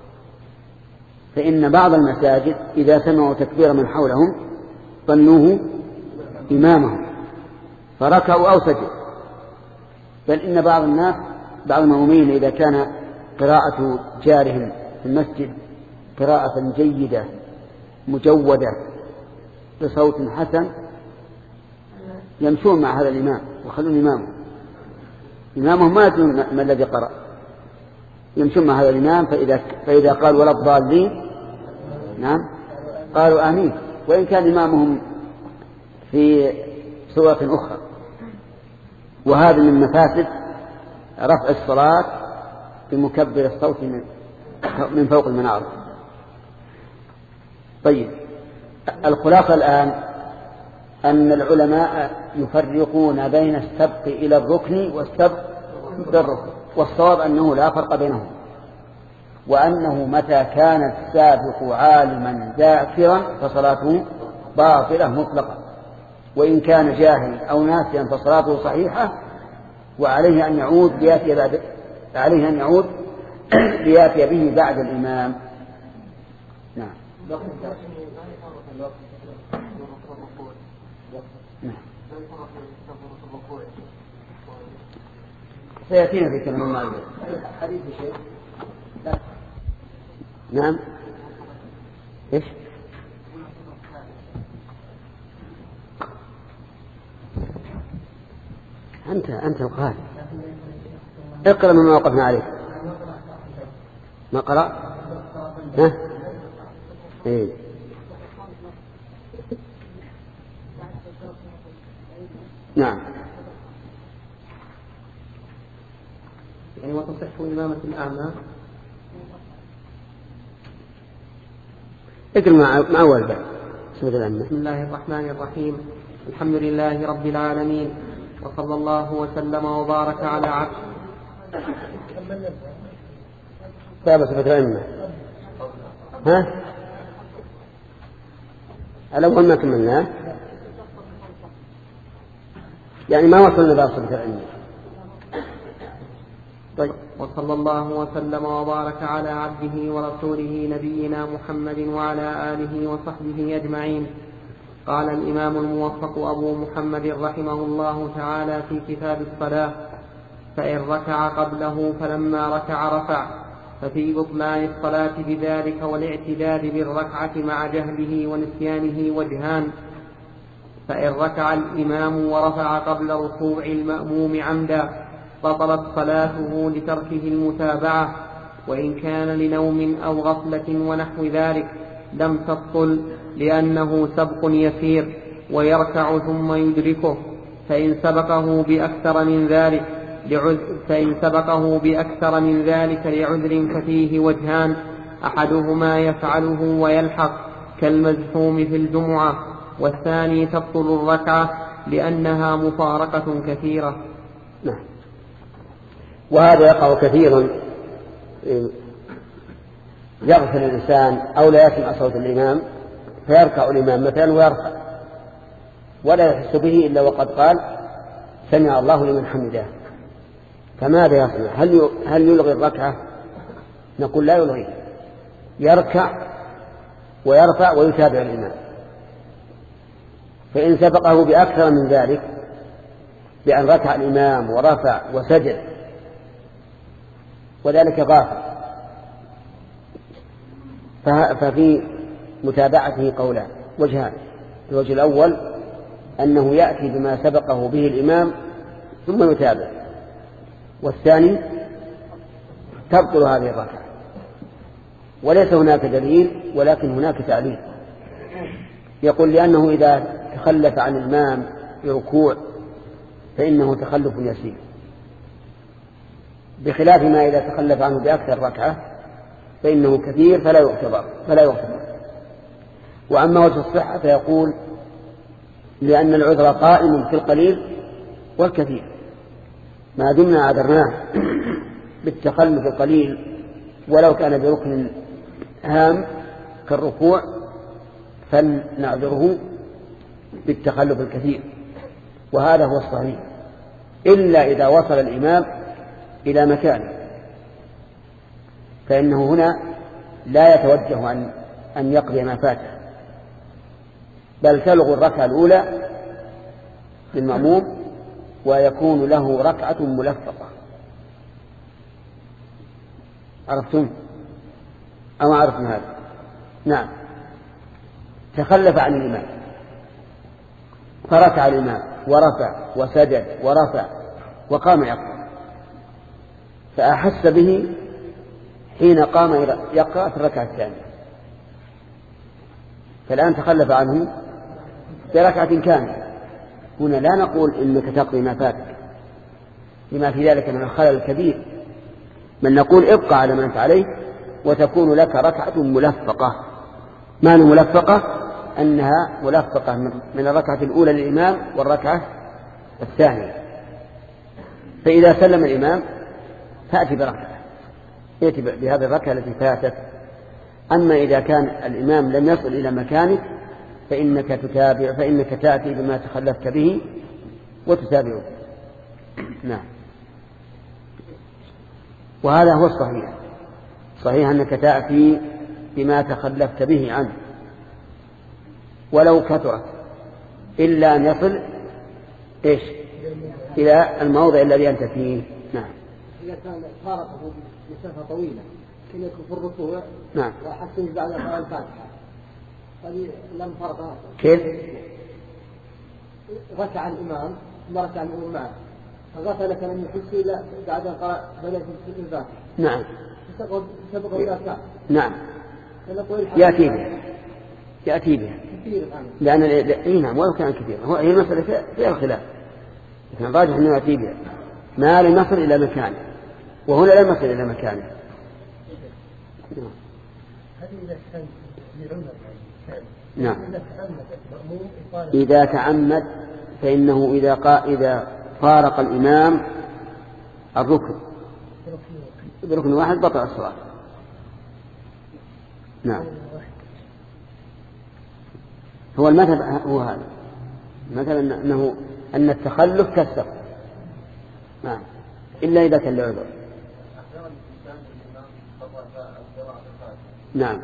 فإن بعض المساجد إذا سمعوا تكبير من حولهم ظنوه إمامهم فركعوا أو سجدوا، بل إن بعض الناس بعض المؤمنين إذا كان قراءة جارهم في المسجد قراءة جيدة مجودة بصوت حسن يمشون مع هذا الإمام وخلون إمامه إمامه ما يدرون ما الذي قرأ، يمشون مع هذا الإمام، فإذا, فإذا قال ولا الضالين نعم قالوا آمين، وإن كان إمامهم في سورة أخرى. وهذا من مفاسد رفع الصلاة بمكبر الصوت من فوق المنارة. طيب، الخلاصة الآن أن العلماء يفرقون بين السبق إلى الركن والسبق بالركن، والصواب أنه لا فرق بينهم، وأنه متى كان السابق عالما ذاكرا فصلاته باطلة مطلقا، وإن كان جاهلا أو ناسيا فصلاته صحيحة، وعليه أن يعود ليأتي بعد عليه أن يعود ليأتي به بعد الإمام. نعم. سيأتينا في كلام المعلومات. نعم. إيش؟ أنت أنت القارئ، اقرأ مما وقفنا عليه. ما قرأ؟ ها؟ إيه. نعم. يعني وتصح إمامة الأعمى. اقرأ مع مع أول باب. بسم الله الرحمن الرحيم. الحمد لله رب العالمين، وصلى الله وسلم وبارك على عبده. باب صفة الأئمة. ها؟ الأول ما كملناه، يعني ما وصلنا باب صفة الأئمة. طيب. وصلى الله وسلم وبارك على عبده ورسوله نبينا محمد وعلى آله وصحبه أجمعين. قال الإمام الموفق أبو محمد رحمه الله تعالى في كتاب الصلاة: فإن ركع قبله فلما ركع رفع، ففي بطلان الصلاة بذلك والاعتداد بالركعة مع جهله ونسيانه وجهان. فإن ركع الإمام ورفع قبل ركوع المأموم عمدا بطلت صلاته لتركه المتابعة، وإن كان لنوم أو غفلة ونحو ذلك لم تبطل، لأنه سبق يسير ويركع ثم يدركه. فإن سبقه بأكثر من ذلك لعذر فإن سبقه بأكثر من ذلك لعذر ففيه وجهان: أحدهما يفعله ويلحق كالمزحوم في الجمعة، والثاني تبطل الركعة لأنها مفارقة كثيرة. نعم. وهذا يقع كثيرا، يغفل الإنسان أو لا يسمع صوت الإمام فيركع الإمام مثلا ويرفع ولا يحس به إلا وقد قال سمع الله لمن حمده، فماذا يصنع؟ هل هل يلغي الركعة؟ نقول لا يلغي، يركع ويرفع ويتابع الإمام. فإن سبقه بأكثر من ذلك، بأن ركع الإمام ورفع وسجد وذلك غافل، ففي متابعته قولان وجهان. الوجه الأول أنه يأتي بما سبقه به الإمام ثم يتابع، والثاني تبطل هذه الركعة. وليس هناك دليل ولكن هناك تعليل، يقول لأنه إذا تخلف عن الإمام بركوع فإنه تخلف يسير، بخلاف ما إذا تخلف عنه بأكثر ركعة فإنه كثير فلا يعتبر فلا يعتبر. وأما وجه الصحة فيقول لأن العذر قائم في القليل والكثير، ما دمنا عذرناه بالتخلف القليل ولو كان بركن هام كالركوع فلنعذره بالتخلف الكثير، وهذا هو الصحيح، إلا إذا وصل الإمام إلى مكانه، فإنه هنا لا يتوجه عن أن يقضي ما فاته، بل تلغو الركعة الأولى للمأموم ويكون له ركعة ملفقة. عرفتم أو عرفتم هذا؟ نعم. تخلف عن الإمام فركع الإمام ورفع وسجد ورفع وقام يقرأ، فأحس به حين قام يقرأ في الركعة الثانية، فالآن تخلف عنه بركعة كاملة. هنا لا نقول إنك تقضي ما فاتك لما في ذلك من الخلل الكبير، بل نقول ابقى على ما أنت عليه وتكون لك ركعة ملفقة. معنى ملفقة أنها ملفقة من الركعة الأولى للإمام والركعة الثانية. فإذا سلم الإمام فأتي بركعة، يأتي بهذه الركعة التي فاتت. أما إذا كان الإمام لم يصل إلى مكانك فإنك تتابع فإنك تأتي بما تخلفت به وتتابعه. نعم. وهذا هو الصحيح، صحيح أنك تأتي بما تخلفت به عنه ولو كثرت، إلا أن يصل إيش إلى الموضع الذي أنت فيه. نعم. إذا كان فارقه مسافة طويلة كان يكون في الركوع نعم وحسن بعد قراءة الفاتحة، هذه لم فرق. كيف؟ ركع الإمام ثم ركع الإمام معه فغفل كلام يحس إلى بعد قراءة بدأ في الفاتحة. نعم. سبق إلى الفاتحة. نعم. يأتي بها يأتي بها لأن إيه نعم ولو كان كثير، هو هي المسألة فيها الخلاف، لكن الراجح أنه يأتي بها ما لم يصل إلى مكانه، وهنا لم يصل إلى مكانه. نعم. إذا تعمد فإنه إذا قا إذا فارق الإمام الركن بركن واحد بطل الصلاة. نعم. هو المذهب هو هذا، مثلا أنه أن التخلف كالسبق. نعم. إلا إذا كان لعذر. نعم.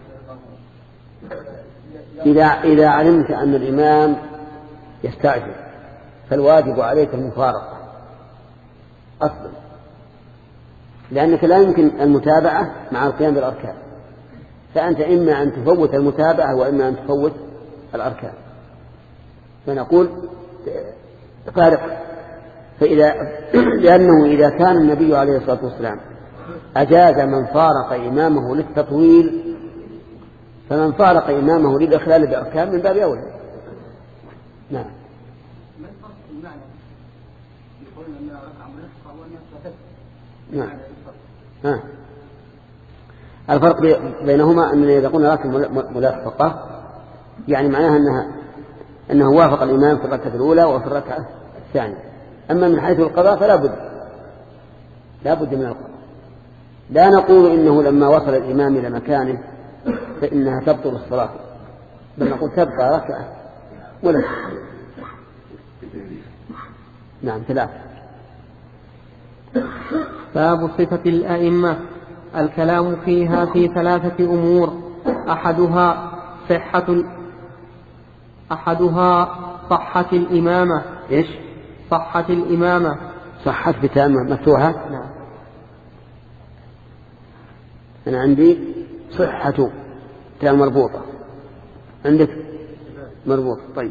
إذا إذا علمت أن الإمام يستعجل فالواجب عليك المفارقة أصلا، لأنك لا يمكن المتابعة مع القيام بالأركان، فأنت إما أن تفوت المتابعة وإما أن تفوت الأركان، فنقول فارق. فإذا لأنه إذا كان النبي عليه الصلاة والسلام أجاز من فارق إمامه للتطويل، فمن فارق إمامه للإخلال بأركان من باب أولى. نعم. ما الفرق في المعنى؟ يقولون أنها ركعة ملفقة وأنها ثبت. نعم. ها. الفرق بينهما أن إذا قلنا ركعة ملفقة يعني معناها أنها أنه وافق الإمام في الركعة الأولى وفي الركعة الثانية. أما من حيث القضاء فلا بد لا بد من القضاء. لا نقول إنه لما وصل الإمام إلى مكانه فإنها تبطل الصلاة، بل نقول تبقى ركعة ولا. نعم. ثلاثة. باب صفة الأئمة. الكلام فيها في ثلاثة أمور: أحدها صحة ال... أحدها صحة الإمامة. إيش؟ صحة الإمامة. صحة بتاء مفتوحة. نعم. أنا عندي صحة تاء مربوطة، عندك مربوط. طيب.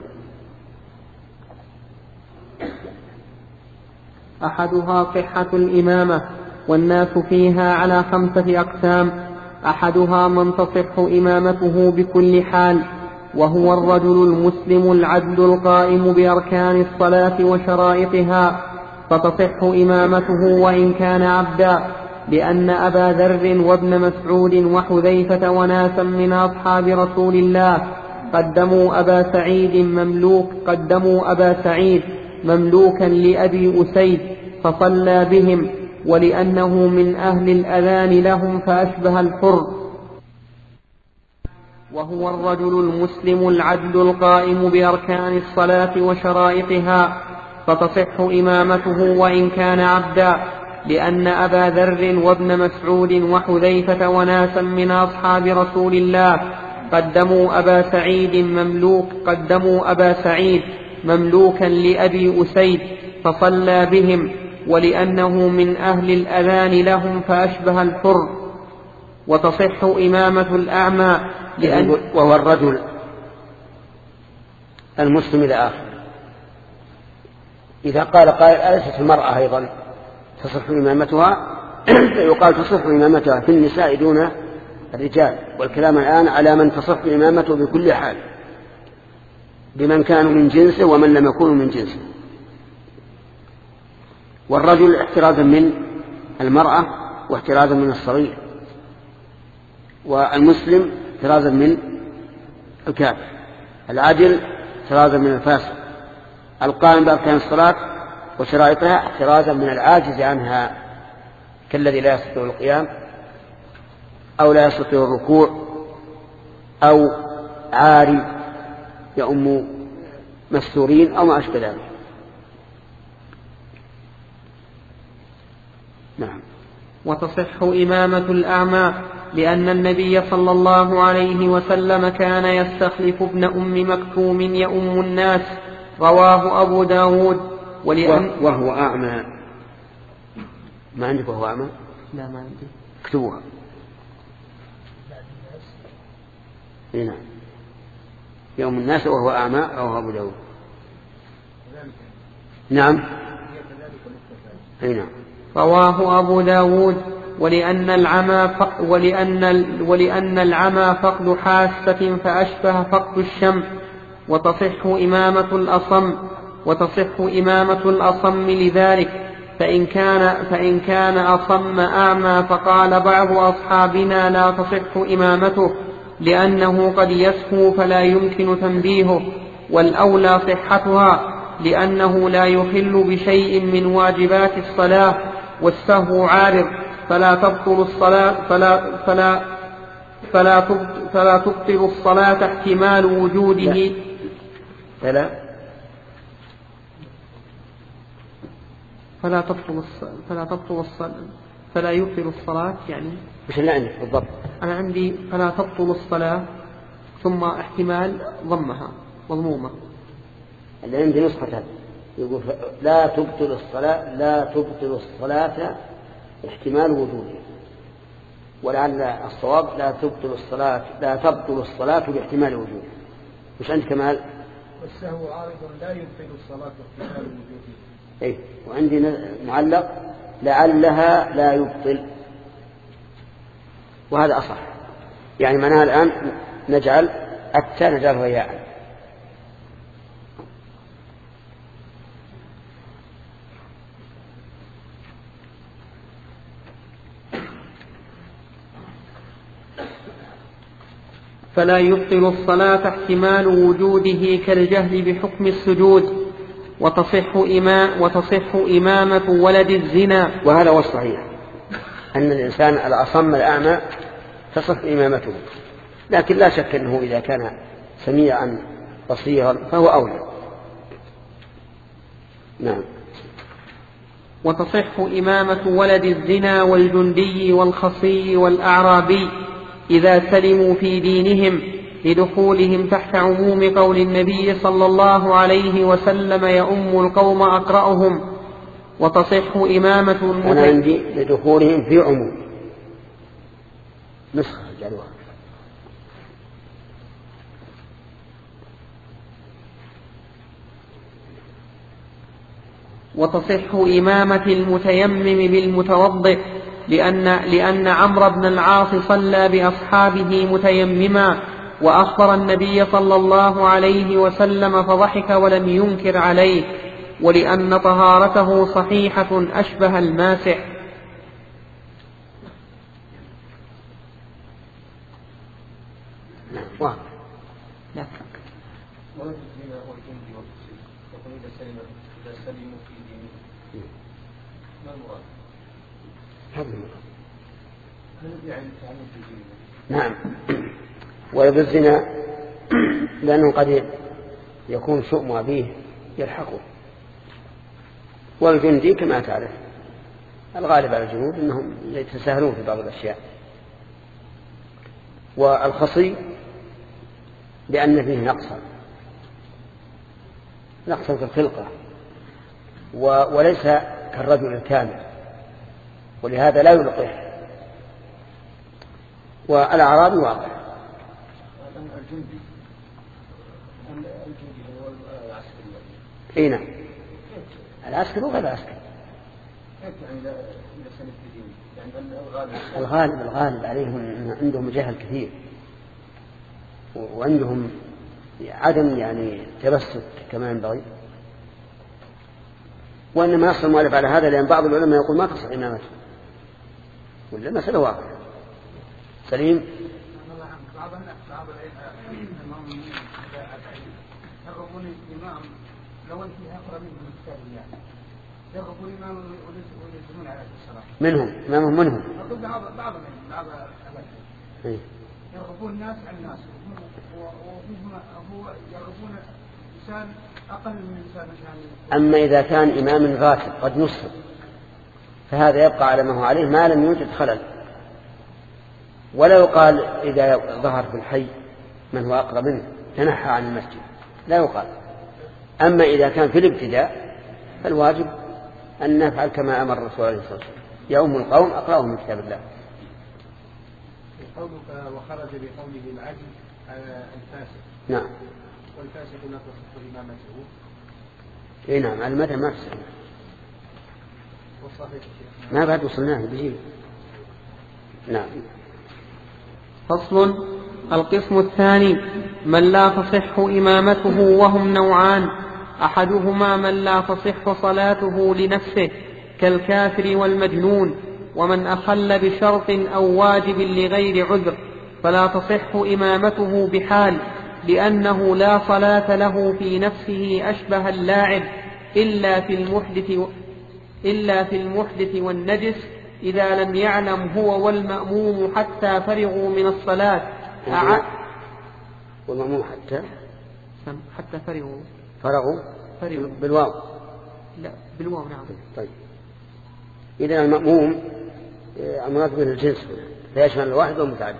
أحدها صحة الإمامة، والناس فيها على خمسة أقسام: أحدها من تصح إمامته بكل حال، وهو الرجل المسلم العدل القائم بأركان الصلاة وشرائطها، فتصح إمامته وإن كان عبدا، لأن أبا ذر وابن مسعود وحذيفة وناسا من أصحاب رسول الله قدموا أبا سعيد مملوك قدموا أبا سعيد مملوكا لأبي أسيد فصلى بهم، ولأنه من أهل الأذان لهم فأشبه الحر، وهو الرجل المسلم العدل القائم بأركان الصلاة وشرائطها، فتصح إمامته وإن كان عبدا، لأن أبا ذر وابن مسعود وحذيفة وناسا من أصحاب رسول الله قدموا أبا سعيد مملوك قدموا أبا سعيد مملوكا لأبي أسيد فصلى بهم، ولأنه من أهل الأذان لهم فأشبه الحر. وتصح إمامة الأعمى لأن وهو الرجل المسلم إلى آخر. إذا قال قائل أليست المرأة أيضا تصح إمامتها؟ يقال تصح إمامتها في النساء دون الرجال، والكلام الآن على من تصح إمامته بكل حال، بمن كانوا من جنسه ومن لم يكونوا من جنسه. والرجل احترازا من المرأة واحترازا من الصغير، والمسلم احترازا من الكافر، العدل احترازا من الفاسق، القائم بأركان الصلاة وشرائطها احترازا من العاجز عنها، كالذي لا يستطيع القيام أو لا يستطيع الركوع أو عاري يؤم مستورين أو ما أشبه ذلك. نعم. وتصح إمامة الأعمى لأن النبي صلى الله عليه وسلم كان يستخلف ابن أم مكتوم يؤم الناس، رواه أبو داود. ولأن وهو أعمى. ما عندك وهو أعمى؟ لا ما عندي. اكتبوها. هنا يوم الناس وهو أعمى رواه أبو داود. نعم. هنا رواه أبو داود. ولأن العمى ف... ولأن ال... ولأن العمى فقد حاسة فأشبه فقد الشم. وتصح إمامة الأصم وتصح إمامة الأصم لذلك، فإن كان فإن كان أصم أعمى فقال بعض أصحابنا لا تصح إمامته لأنه قد يسهو فلا يمكن تنبيهه، والأولى صحتها لأنه لا يخل بشيء من واجبات الصلاة، والسهو عارض فلا تبطل الصلاة فلا فلا فلا تبطل, فلا تبطل الصلاة احتمال وجوده. فلا فلا تبطل فلا تبطل الصلاة فلا يبطل الصلاة يعني. مش اللي عندك بالضبط؟ أنا عندي فلا تبطل الصلاة ثم احتمال ضمها مضمومة. اللي عندي نسخة هذا يقول لا تبطل الصلاة لا تبطل الصلاة احتمال وجوده، ولعل الصواب لا تبطل الصلاة لا تبطل الصلاة باحتمال وجوده. مش عندك كمال؟ والسهو عارض لا يبطل الصلاة باحتمال وجوده. ايه، وعندي معلق لعلها لا يبطل، وهذا أصح. يعني معناها الآن نجعل التاء نجعلها ياء. فلا يبطل الصلاة احتمال وجوده كالجهل بحكم السجود. وتصح إمام وتصح إمامة ولد الزنا. وهذا هو الصحيح، أن الإنسان الأصم الأعمى تصح إمامته، لكن لا شك أنه إذا كان سميعا بصيرا فهو أولى. نعم. وتصح إمامة ولد الزنا والجندي والخصي والأعرابي إذا سلموا في دينهم لدخولهم تحت عموم قول النبي صلى الله عليه وسلم يؤم القوم أقرأهم. وتصح إمامة المتيمم. أنا عندي لدخولهم في عموم نسخة جعلوها. وتصح إمامة المتيمم بالمتوضئ لأن, لأن عمرو بن العاص صلى بأصحابه متيمما وأخبر النبي صلى الله عليه وسلم فضحك ولم ينكر عليه، ولأن طهارته صحيحة أشبه الماسح. لا. ولد الزنا والجندي والخصي يقول إذا سلم إذا سلموا في دينهم ما المراد؟ هذا المراد. يعني التعلم في دينهم. نعم. ولد الزنا لأنه قد يكون شؤم أبيه يلحقه، والجندي كما تعرف الغالب على الجنود أنهم يتساهلون في بعض الأشياء، والخصي لأن فيه نقصا نقصا في الخلقة وليس كالرجل الكامل، ولهذا لا يلقح. والأعرابي واضح. الجندي الجندي هو العسكري. اي نعم، العسكري وغير العسكري. الغالب الغالب عليهم عندهم جهل كثير، وعندهم عدم يعني تبسط كما ينبغي. وإنما يصل المؤلف على هذا لأن بعض العلماء يقول ما تصح إمامته، ولا مسألة واقعة. سليم. بعض بعض المؤمنين يرغبون الإمام لو أنت أقرأ منهم الكتاب يعني يرغبون الإمام ويلزمون على الصلاة. منهم إمامهم منهم. أقول بعض بعض بعض الأمثلة يرغبون الناس عن الناس، وهم هو يرغبون إنسان أقل من إنسان يعني. أما إذا كان إمام غافل قد نصر فهذا يبقى على ما هو عليه ما لم يوجد خلل، ولا يقال إذا ظهر في الحي من هو أقرب منه تنحى عن المسجد، لا يقال. أما إذا كان في الابتداء فالواجب أن نفعل كما أمر الرسول عليه الصلاة والسلام يؤم القوم أقرأهم من كتاب الله. قولك وخرج بقوله العجل الفاسق. نعم. والفاسق لا تصح إمامته. إيه نعم، على المدى ما تصح. ما بعد وصلناه بجيب. نعم. فصل. القسم الثاني من لا تصح إمامته، وهم نوعان: أحدهما من لا تصح صلاته لنفسه كالكافر والمجنون، ومن أخل بشرط أو واجب لغير عذر فلا تصح إمامته بحال، لأنه لا صلاة له في نفسه أشبه اللاعب إلا في المحدث إلا في المحدث والنجس إذا لم يعلم هو والمأموم حتى فرغوا من الصلاة. أع... والمأموم حتى حتى فرغوا فرغوا, فرغوا. بالواو. لا بالواو. نعم. طيب إذن المأموم المراد به الجنس فيشمل الواحد والمتعدد.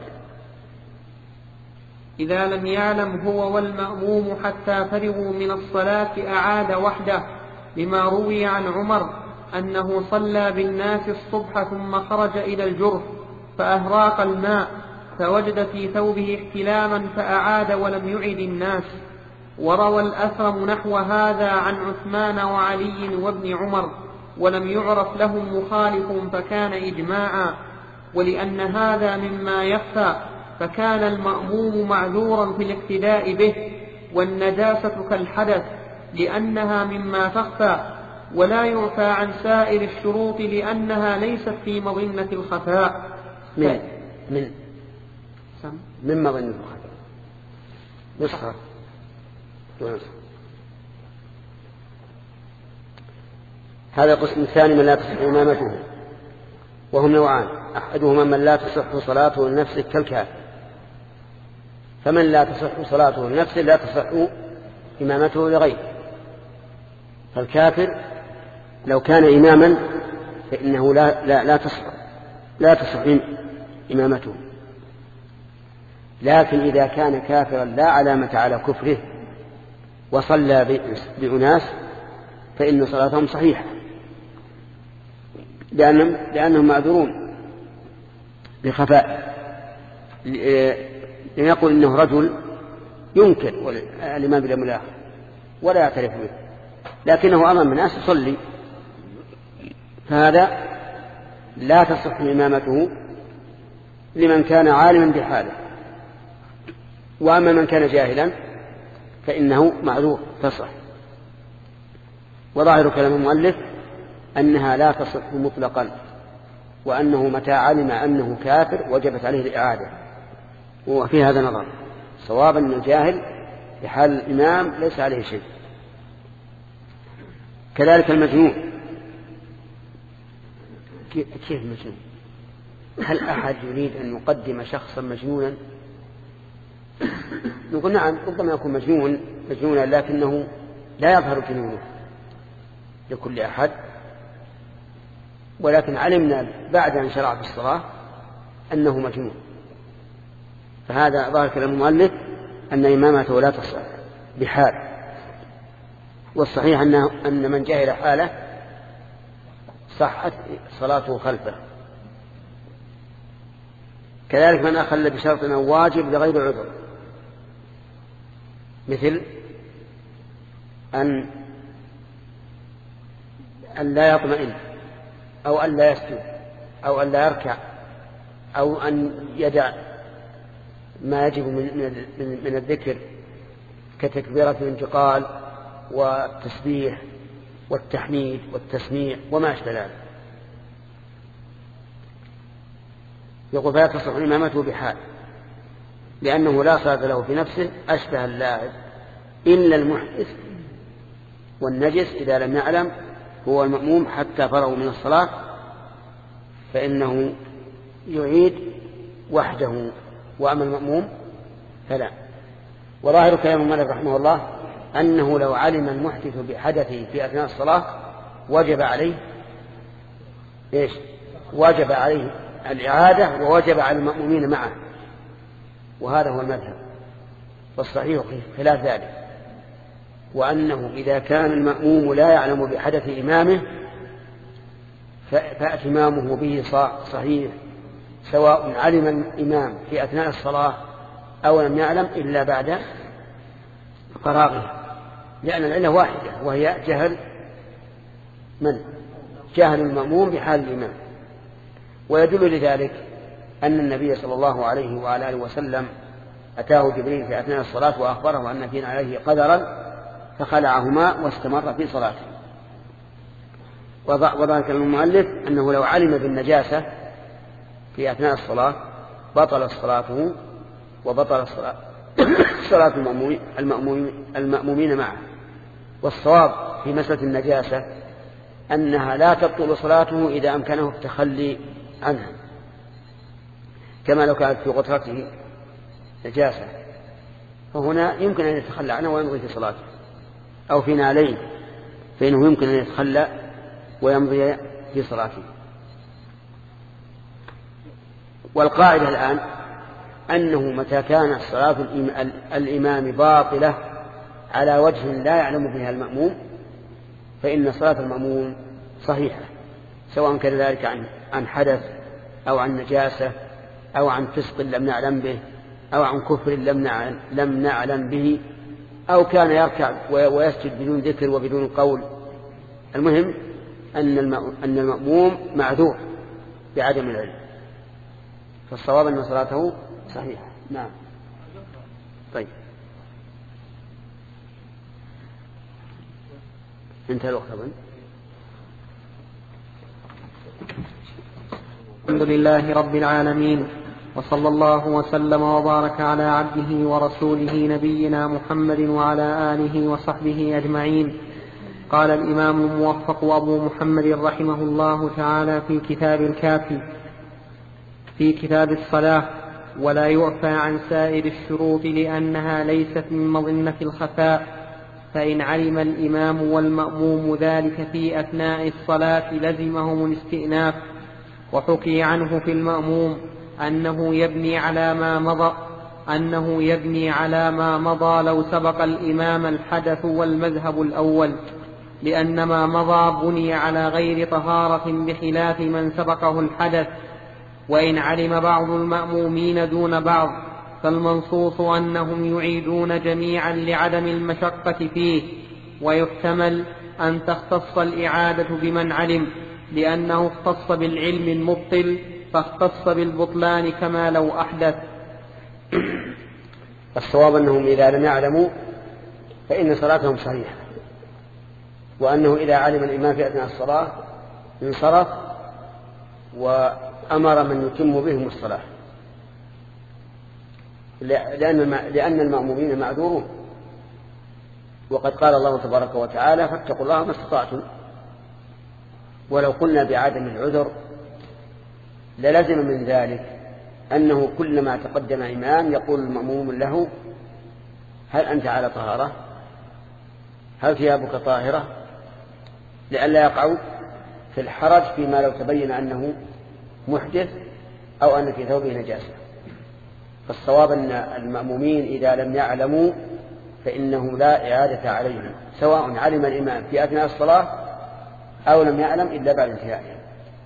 إذا لم يعلم هو والمأموم حتى فرغوا من الصلاة أعاد وحده، لما روي عن عمر أنه صلى بالناس الصبح ثم خرج إلى الجرف فأهراق الماء فوجد في ثوبه احتلاما فأعاد ولم يعد الناس. وروى الأثرم نحو هذا عن عثمان وعلي وابن عمر ولم يعرف لهم مخالف فكان إجماعا. ولأن هذا مما يخفى فكان المأموم معذورا في الاقتداء به، والنجاسة كالحدث لأنها مما تخفى، ولا يعفى عن سائر الشروط لأنها ليست في مظنة الخفاء. من من من مظنة الخفاء نسخة. هذا القسم الثاني من لا تصح إمامته، وهم نوعان: أحدهما من لا تصح صلاته لنفسه كالكافر، فمن لا تصح صلاته لنفسه لا تصح إمامته لغيره. فالكافر لو كان إماما فإنه لا, لا, لا تصح لا تصح إمامته. لكن إذا كان كافرا لا علامة على كفره وصلى بأناس فإن صلاتهم صحيحة، لأنهم, لأنهم معذورون بخفاء. لنقول إنه رجل ينكر الإمام باليوم الآخر ولا يعترف به، لكنه أمام الناس يصلي، فهذا لا تصح إمامته لمن كان عالما بحاله. وأما من كان جاهلا فإنه معذور تصح. وظاهر كلام المؤلف أنها لا تصح مطلقا، وأنه متى علم أنه كافر وجبت عليه الإعادة، وفي هذا نظر. صواب أن الجاهل في حال الإمام ليس عليه شيء. كذلك المجنون. كيف مجنون؟ هل أحد يريد أن يقدم شخصا مجنونا؟ نقول نعم، ربما يكون مجنون مجنونا لكنه لا يظهر جنونه لكل أحد، ولكن علمنا بعد أن شرع في الصلاة أنه مجنون، فهذا ظاهر كلام المؤلف أن إمامته لا تصح بحال. والصحيح أنه أن من جهل حاله صحت صلاته خلفه. كذلك من أخل بشرط أو واجب لغير عذر، مثل أن أن لا يطمئن أو أن لا يسجد أو أن لا يركع أو أن يدع ما يجب من, من الذكر كتكبيرة الانتقال والتسبيح والتحميد والتسميع وما أشبه ذلك. يقول فلا تصح إمامته بحال، لأنه لا صلاة له في نفسه أشبه اللاعب إلا المحدث والنجس إذا لم يعلم هو المأموم حتى فرغوا من الصلاة فإنه يعيد وحده، وأما المأموم فلا. وظاهر كلام المؤلف رحمه الله أنه لو علم المحدث بحدثه في أثناء الصلاة وجب عليه إيش؟ وجب عليه الإعادة ووجب على المأمومين معه، وهذا هو المذهب. والصحيح خلاف ذلك، وأنه إذا كان المأموم لا يعلم بحدث إمامه فأتمامه به صحيح، سواء علم الإمام في أثناء الصلاة أو لم يعلم إلا بعد فراغه، لأن العلة واحدة وهي جهل من؟ جهل المأموم بحال الإمام. ويدل لذلك أن النبي صلى الله عليه وعلى آله وسلم أتاه جبريل في أثناء الصلاة وأخبره أن فينا عليه قدرا فخلعهما واستمر في صلاته. وذلك المؤلف أنه لو علم بالنجاسة في أثناء الصلاة بطل صلاته وبطل صلاة المأمومين, المأمومين معه. والصواب في مسألة النجاسة أنها لا تبطل صلاته إذا أمكنه التخلي عنها، كما لو كانت في غترته نجاسة فهنا يمكن أن يتخلى عنها ويمضي في صلاته، أو في نالين فإنه يمكن أن يتخلى ويمضي في صلاته. والقاعدة الآن أنه متى كانت صلاة الإمام باطلة على وجه لا يعلم بها المأموم فإن صلاة المأموم صحيحة، سواء كان ذلك عن عن حدث أو عن نجاسة أو عن فسق لم نعلم به أو عن كفر لم لم نعلم به أو كان يركع ويسجد بدون ذكر وبدون قول. المهم أن أن المأموم معذور بعدم العلم، فالصواب أن صلاته صحيحة. نعم. طيب انتهى الوقت أظن. الحمد لله رب العالمين، وصلى الله وسلم وبارك على عبده ورسوله نبينا محمد وعلى آله وصحبه أجمعين. قال الإمام الموفق أبو محمد رحمه الله تعالى في كتاب الكافي في كتاب الصلاة: ولا يعفى عن سائر الشروط لأنها ليست من مظنة الخفاء، فإن علم الإمام والمأموم ذلك في أثناء الصلاة لزمهم الاستئناف. وحكي عنه في المأموم أنه يبني على ما مضى أنه يبني على ما مضى لو سبق الإمام الحدث والمذهب الأول، لأن ما مضى بني على غير طهارة بخلاف من سبقه الحدث. وإن علم بعض المأمومين دون بعض فالمنصوص أنهم يعيدون جميعا لعدم المشقة فيه، ويحتمل أن تختص الإعادة بمن علم لأنه اختص بالعلم المبطل فاختص بالبطلان كما لو أحدث. الصواب أنهم إذا لم يعلموا فإن صلاتهم صحيحة، وأنه إذا علم الإمام في أثناء الصلاة انصرف وأمر من يتم بهم الصلاة، لأن المأمومين معذورون، وقد قال الله تبارك وتعالى فاتقوا الله ما استطعتم. ولو قلنا بعدم العذر للزم من ذلك أنه كلما تقدم إمام يقول المأموم له هل أنت على طهارة؟ هل ثيابك طاهرة؟ لئلا يقعوا في الحرج فيما لو تبين أنه محدث أو أن في ثوبه نجاسة. فالصواب أن المأمومين إذا لم يعلموا فإنه لا إعادة عليهم، سواء علم الإمام في أثناء الصلاة أو لم يعلم إلا بعد انتهائها.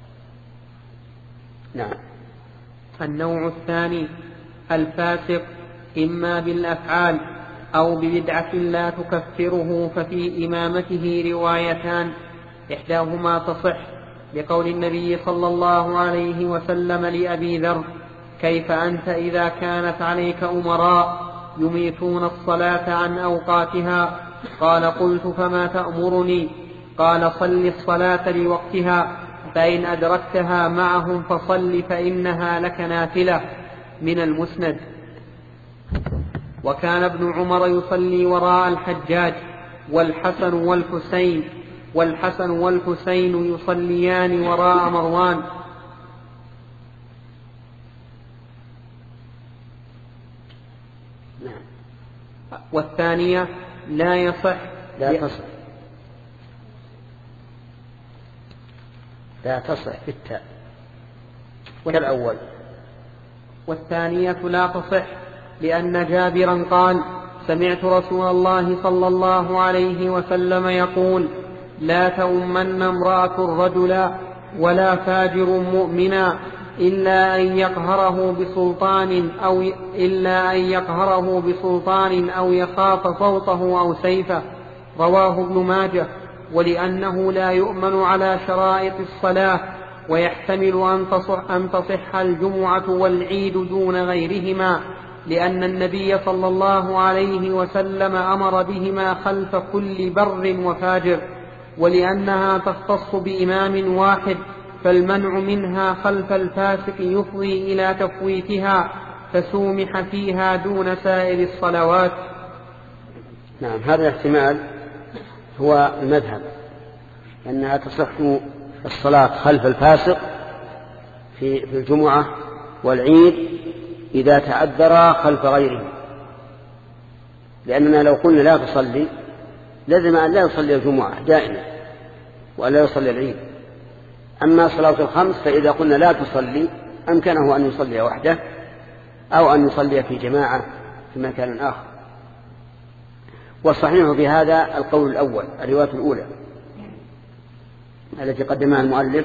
نعم. النوع الثاني الفاسق إما بالأفعال أو ببدعة لا تكفره، ففي إمامته روايتان إحداهما تصح بقول النبي صلى الله عليه وسلم لأبي ذر كيف أنت إذا كانت عليك أمراء يميتون الصلاة عن أوقاتها؟ قال قلت فما تأمرني؟ قال صل الصلاة لوقتها، فإن أدركتها معهم فصل فإنها لك نافلة. من المسند. وكان ابن عمر يصلي وراء الحجاج والحسن والحسين والحسن والحسين يصليان وراء مروان. والثانية لا يصح لا تصح لا تصح في التاء كالأول. والثانية لا تصح لأن جابرا قال سمعت رسول الله صلى الله عليه وسلم يقول لا تؤمن امرأة رجلا ولا فاجر مؤمنا إلا أن يقهره بسلطان أو إلا أن يقهره بسلطان أو يخاف صوته أو سيفه. رواه ابن ماجه. ولأنه لا يؤمن على شرائط الصلاة ويحتمل أن تصح, أن تصح الجمعة والعيد دون غيرهما، لأن النبي صلى الله عليه وسلم أمر بهما خلف كل بر وفاجر، ولأنها تختص بإمام واحد فالمنع منها خلف الفاسق يفضي إلى تفويتها، فسومح فيها دون سائر الصلوات. نعم، هذا الاحتمال هو المذهب، أنها تصح الصلاة خلف الفاسق في الجمعة والعيد إذا تعذر خلف غيره، لأننا لو قلنا لا تصلي لازم أن لا يصلي الجمعة دائما وأن لا يصلي العيد. أما صلاة الخمس فإذا قلنا لا تصلي أمكنه أن يصلي وحده أو أن يصلي في جماعة في مكان آخر. والصحيح في هذا القول الأول، الرواية الأولى التي قدمها المؤلف،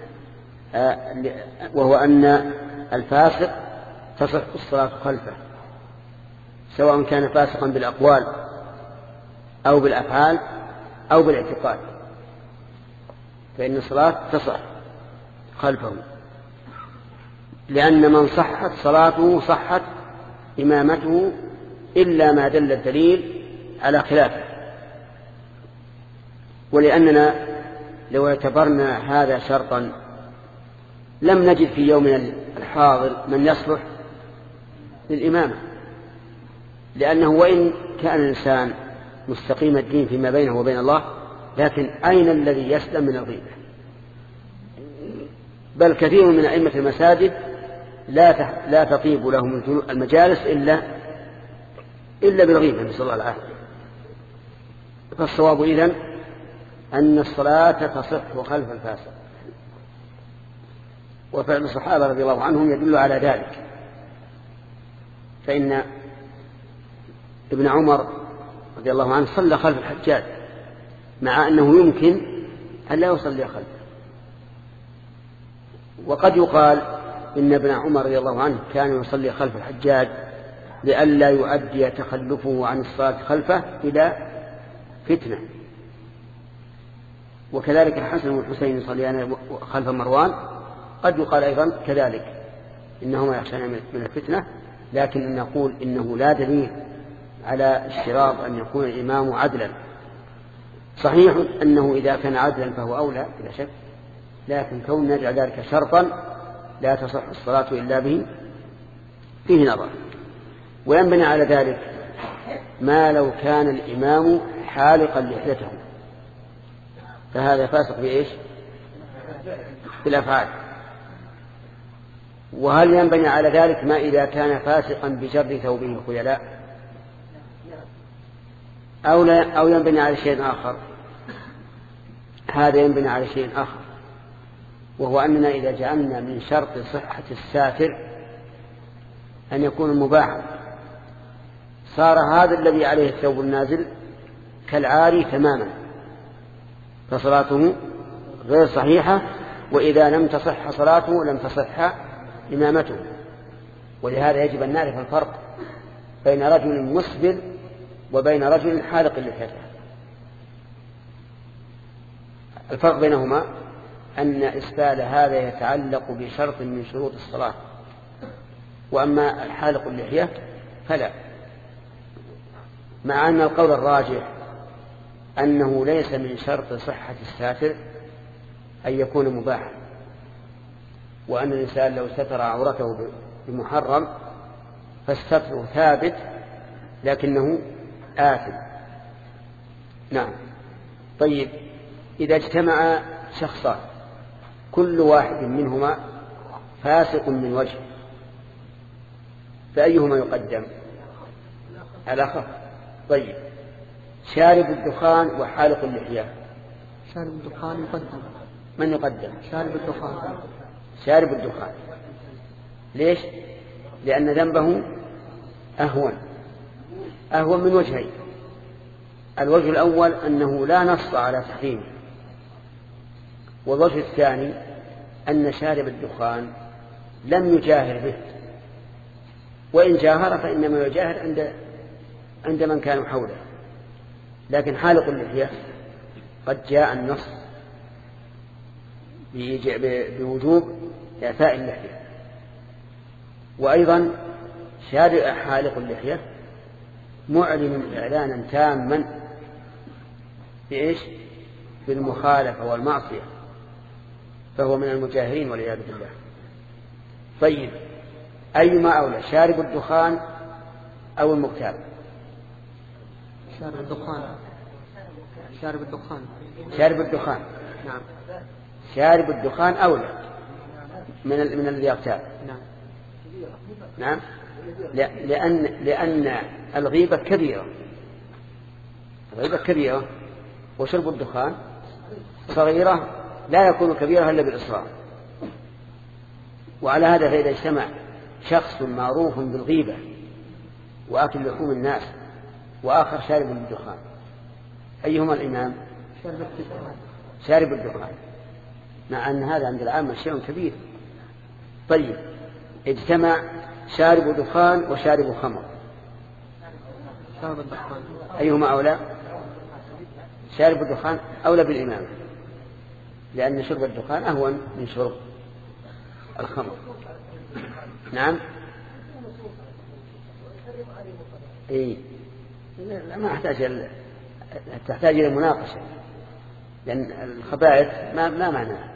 وهو أن الفاسق تصح الصلاة خلفه سواء كان فاسقا بالأقوال أو بالأفعال أو بالاعتقاد، فإن الصلاة تصح خلفه، لأن من صحت صلاته صحت إمامته إلا ما دل الدليل على خلافه. ولأننا لو اعتبرنا هذا شرطا لم نجد في يومنا الحاضر من يصلح للإمامة، لأنه وإن كان الإنسان مستقيم الدين فيما بينه وبين الله، لكن أين الذي يسلم من الغيبة؟ بل كثير من أئمة المساجد لا لا تطيب لهم المجالس إلا إلا بالغيبة، نسأل الله العافية. فالصواب إذن أن الصلاة تصح خلف الفاسق، وفعل الصحابة رضي الله عنهم يدل على ذلك. فإن ابن عمر رضي الله عنه صلى خلف الحجاج مع أنه يمكن أن لا يصلي خلفه. وقد يقال إن ابن عمر رضي الله عنه كان يصلي خلف الحجاج لئلا يؤدي تخلفه عن الصلاة خلفه إلى فتنة. وكذلك الحسن والحسين يصليان خلف مروان، قد يقال أيضا كذلك إنهما يخشان من الفتنة، لكن نقول إنه لا دليل على اشتراط أن يكون الإمام عدلا. صحيح أنه إذا كان عدلا فهو أولى بلا شك، لكن كون نجعل ذلك شرطا لا تصح الصلاة إلا به فيه نظر. وينبني على ذلك ما لو كان الإمام حالقا لحيته، فهذا فاسق بإيش؟ بالأفعال. وهل ينبني على ذلك ما إذا كان فاسقا بجر ثوبه خيلاء، أو, لا أو ينبني على شيء آخر؟ هذا ينبني على شيء آخر، وهو أننا إذا جعلنا من شرط صحة الساتر أن يكون مباحا، صار هذا الذي عليه الثوب النازل كالعاري تماما، فصلاته غير صحيحة، وإذا لم تصح صلاته لم تصح إمامته. ولهذا يجب أن نعرف الفرق بين رجل مسبل وبين رجل حالق لحيته. الفرق بينهما أن إسبال هذا يتعلق بشرط من شروط الصلاة، وأما الحالق اللحية فلا، مع أن القول الراجح أنه ليس من شرط صحة الساتر أن يكون مباحا، وأن الإنسان لو ستر عورته بمحرم فالستر ثابت لكنه آثم. نعم. طيب، إذا اجتمع شخصان كل واحد منهما فاسق من وجه، فأيهما يقدم؟ الآخر. طيب، شارب الدخان وحالق اللحية. شارب الدخان يقدم. من يقدم؟ شارب الدخان. شارب الدخان. ليش؟ لأن ذنبه أهون أهون من وجهين. الوجه الأول أنه لا نص على تحريمه، والوجه الثاني أن شارب الدخان لم يجاهر به، وإن جاهر فإنما يجاهر عند عند من كانوا حوله. لكن حالق اللحية قد جاء النص بوجوب إعفاء اللحية. وأيضا شارب حالق اللحية معلن إعلانا تاما بإيش؟ بالمخالفة والمعصية، فهو من المجاهرين والعياذ بالله. طيب، أيما أولى، شارب الدخان أو المغتاب؟ شارب الدخان. شارب الدخان. شارب الدخان. نعم. شارب الدخان أولى من من الذي يغتاب. نعم. نعم. لأن لأن الغيبة كبيرة، الغيبة كبيرة، وشرب الدخان صغيرة لا يكون كبيرة إلا بالإصرار. وعلى هذا فإذا اجتمع شخص معروف بالغيبة وأكل لحوم الناس وآخر شارب الدخان، أيهما الإمام؟ شارب الدخان، مع أن هذا عند العامة شيء كبير. طيب، اجتمع شارب دخان وشارب خمر، شارب الدخان أيهما أولى؟ شارب الدخان أولى بالإمام، لأن شرب الدخان أهون من شرب الخمر. نعم. إيه، لا، ما أحتاج تحتاج إلى مناقشة، لأن الخبائث ما ما معناها.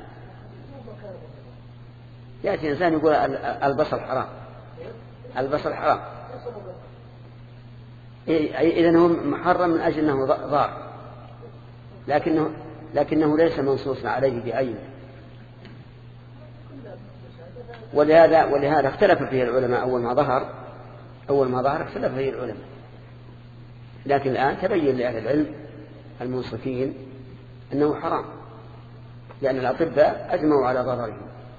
يأتي إنسان يقول البصل حرام، البصل حرام، إيه، إذن هو محرم من أجل أنه ضار، لكنه لكنه ليس منصوصا عليه بعينه. ولهذا ولهذا اختلف فيه العلماء أول ما ظهر أول ما ظهر اختلف فيه العلماء، لكن الآن تبين لأهل العلم المنصفين أنه حرام، لأن الأطباء أجمعوا على ضرره.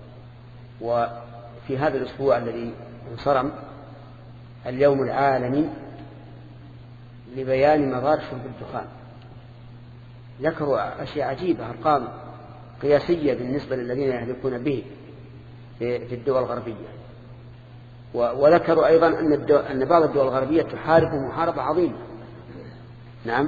وفي هذا الأسبوع الذي انصرم اليوم العالمي لبيان مضار شرب الدخان، ذكروا أشياء عجيبة، أرقام قياسية بالنسبة للذين يهلكون به في الدول الغربية. وذكروا أيضا أن بعض الدول الغربية تحارب محاربة عظيمة. نعم،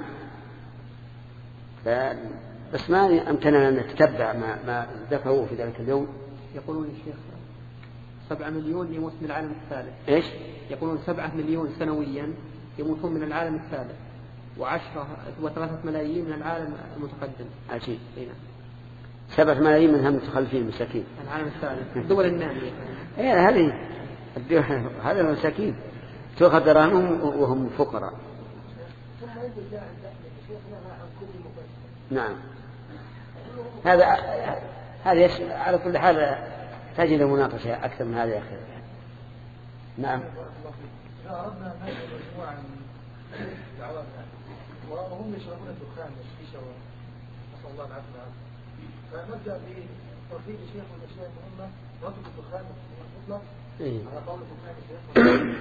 بس ما أمكننا أن نتتبع ما, ما ذكروا في ذلك اليوم. يقولون الشيخ سبعة مليون يموت من العالم الثالث. إيش؟ يقولون سبعة مليون سنويا يموتون من العالم الثالث، وعشرة وثلاثة ملايين من العالم المتقدم. عجيب. سبعة ملايين منها متخلفين مساكين. العالم الثالث الدول النامية. إيه هذه هذا المساكين تؤخذ دراهمهم وهم فقراء. نعم، هذا هذا على كل حال تجد مناقشة أكثر من هذا يا أخي. نعم. إذا أردنا أن نجد مجموعة من دعواتنا وهم يشربون الدخان والشيشة ونسأل الله العافية، فنبدأ بتوحيد الشيخ والأشياء المهمة نترك الدخان المطلق على قول الدخان.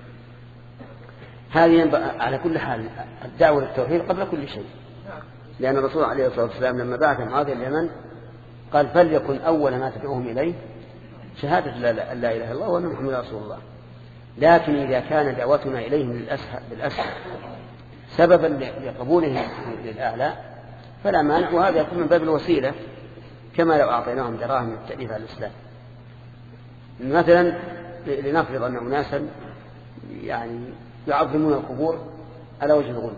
هذه على كل حال الدعوة للتوحيد قبل كل شيء، لأن الرسول عليه الصلاة والسلام لما بعث معاذ إلى اليمن قال فليكن أول ما تدعوهم إليه شهادة لا إله إلا الله وأن محمد رسول الله. لكن إذا كان دعوتنا إليهم بالأسهل سببا لقبولهم للأعلى فلا مانع، وهذا يكون من باب الوسيلة، كما لو أعطيناهم دراهم من التأليف على الإسلام. مثلا لنفرض أن أناسا يعني يعظمون القبور على وجه الغلو،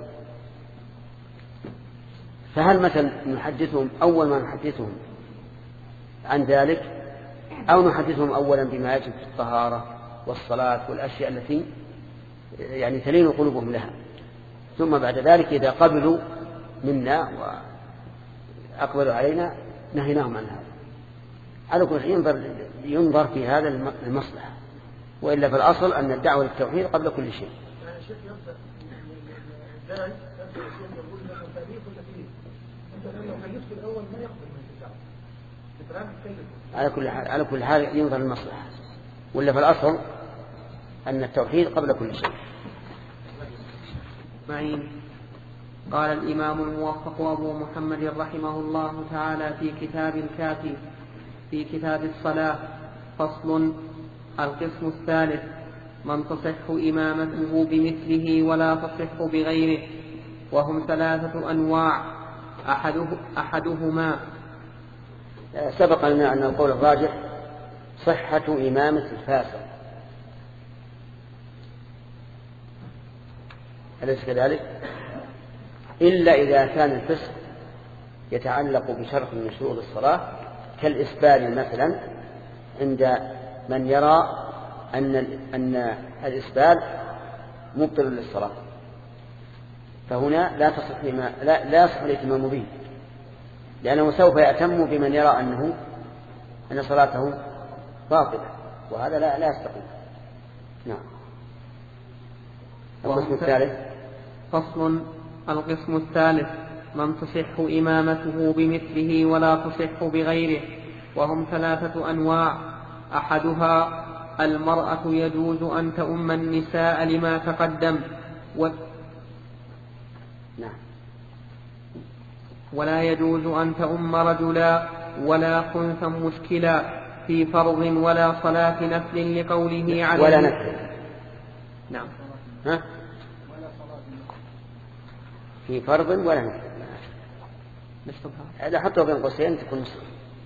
فهل مثلا نحدثهم أول ما نحدثهم عن ذلك، أو نحدثهم أولا بما يجب في الطهارة والصلاة والأشياء التي يعني تلين قلوبهم لها، ثم بعد ذلك إذا قبلوا منا وأقبلوا علينا نهيناهم عن هذا. على كل شيء ينظر في هذا المصلحة، وإلا في الأصل أن الدعوة للتوحيد قبل كل شيء. على كل حال على كل حال ينظر المصلحة، ولا في الأصل أن التوحيد قبل كل شيء. معين. قال الإمام الموفق أبو محمد رحمه الله تعالى في كتاب الكافي في كتاب الصلاة: فصل. القسم الثالث: من تصح إمامته بمثله ولا تصح بغيره، وهم ثلاثة أنواع. أحده أحدهما سبق لنا أن القول الراجح صحة إمامة الفاسق، أليس كذلك؟ إلا إذا كان الفسق يتعلق بشرط من شروط الصلاة كالإسبال مثلا، عند من يرى أن أن الإسبال مبطل للصلاة، فهنا لا تصح لا لا يصح الاتمام به، لأنه سوف يأتم بمن يرى أنه أن صلاته باطلة، وهذا لا لا يستقيم. نعم. القسم الثالث. فصل. القسم الثالث: من تصح إمامته بمثله ولا تصح بغيره، وهم ثلاثة أنواع. أحدها المرأة يجوز أن تؤم النساء لما تقدم، و... نعم. ولا يجوز أن تؤم رجلا ولا خنثا مشكلا في فرض ولا صلاة نفل لقوله عليه ولا نفل. نعم. ها؟ في فرض ولا نفل. هذا حطه بين قوسين تكون مسلم.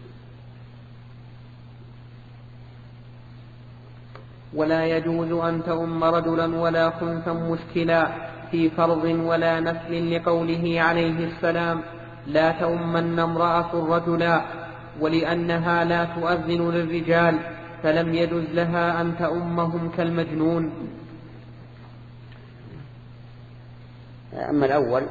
ولا يجوز أن تؤم رجلا ولا خنثا مشكلا في فرض ولا نفل لقوله عليه السلام: لا تؤمن امرأة رجلا، ولأنها لا تؤذن للرجال فلم يجوز لها أن تؤمهم كالمجنون. أما الأول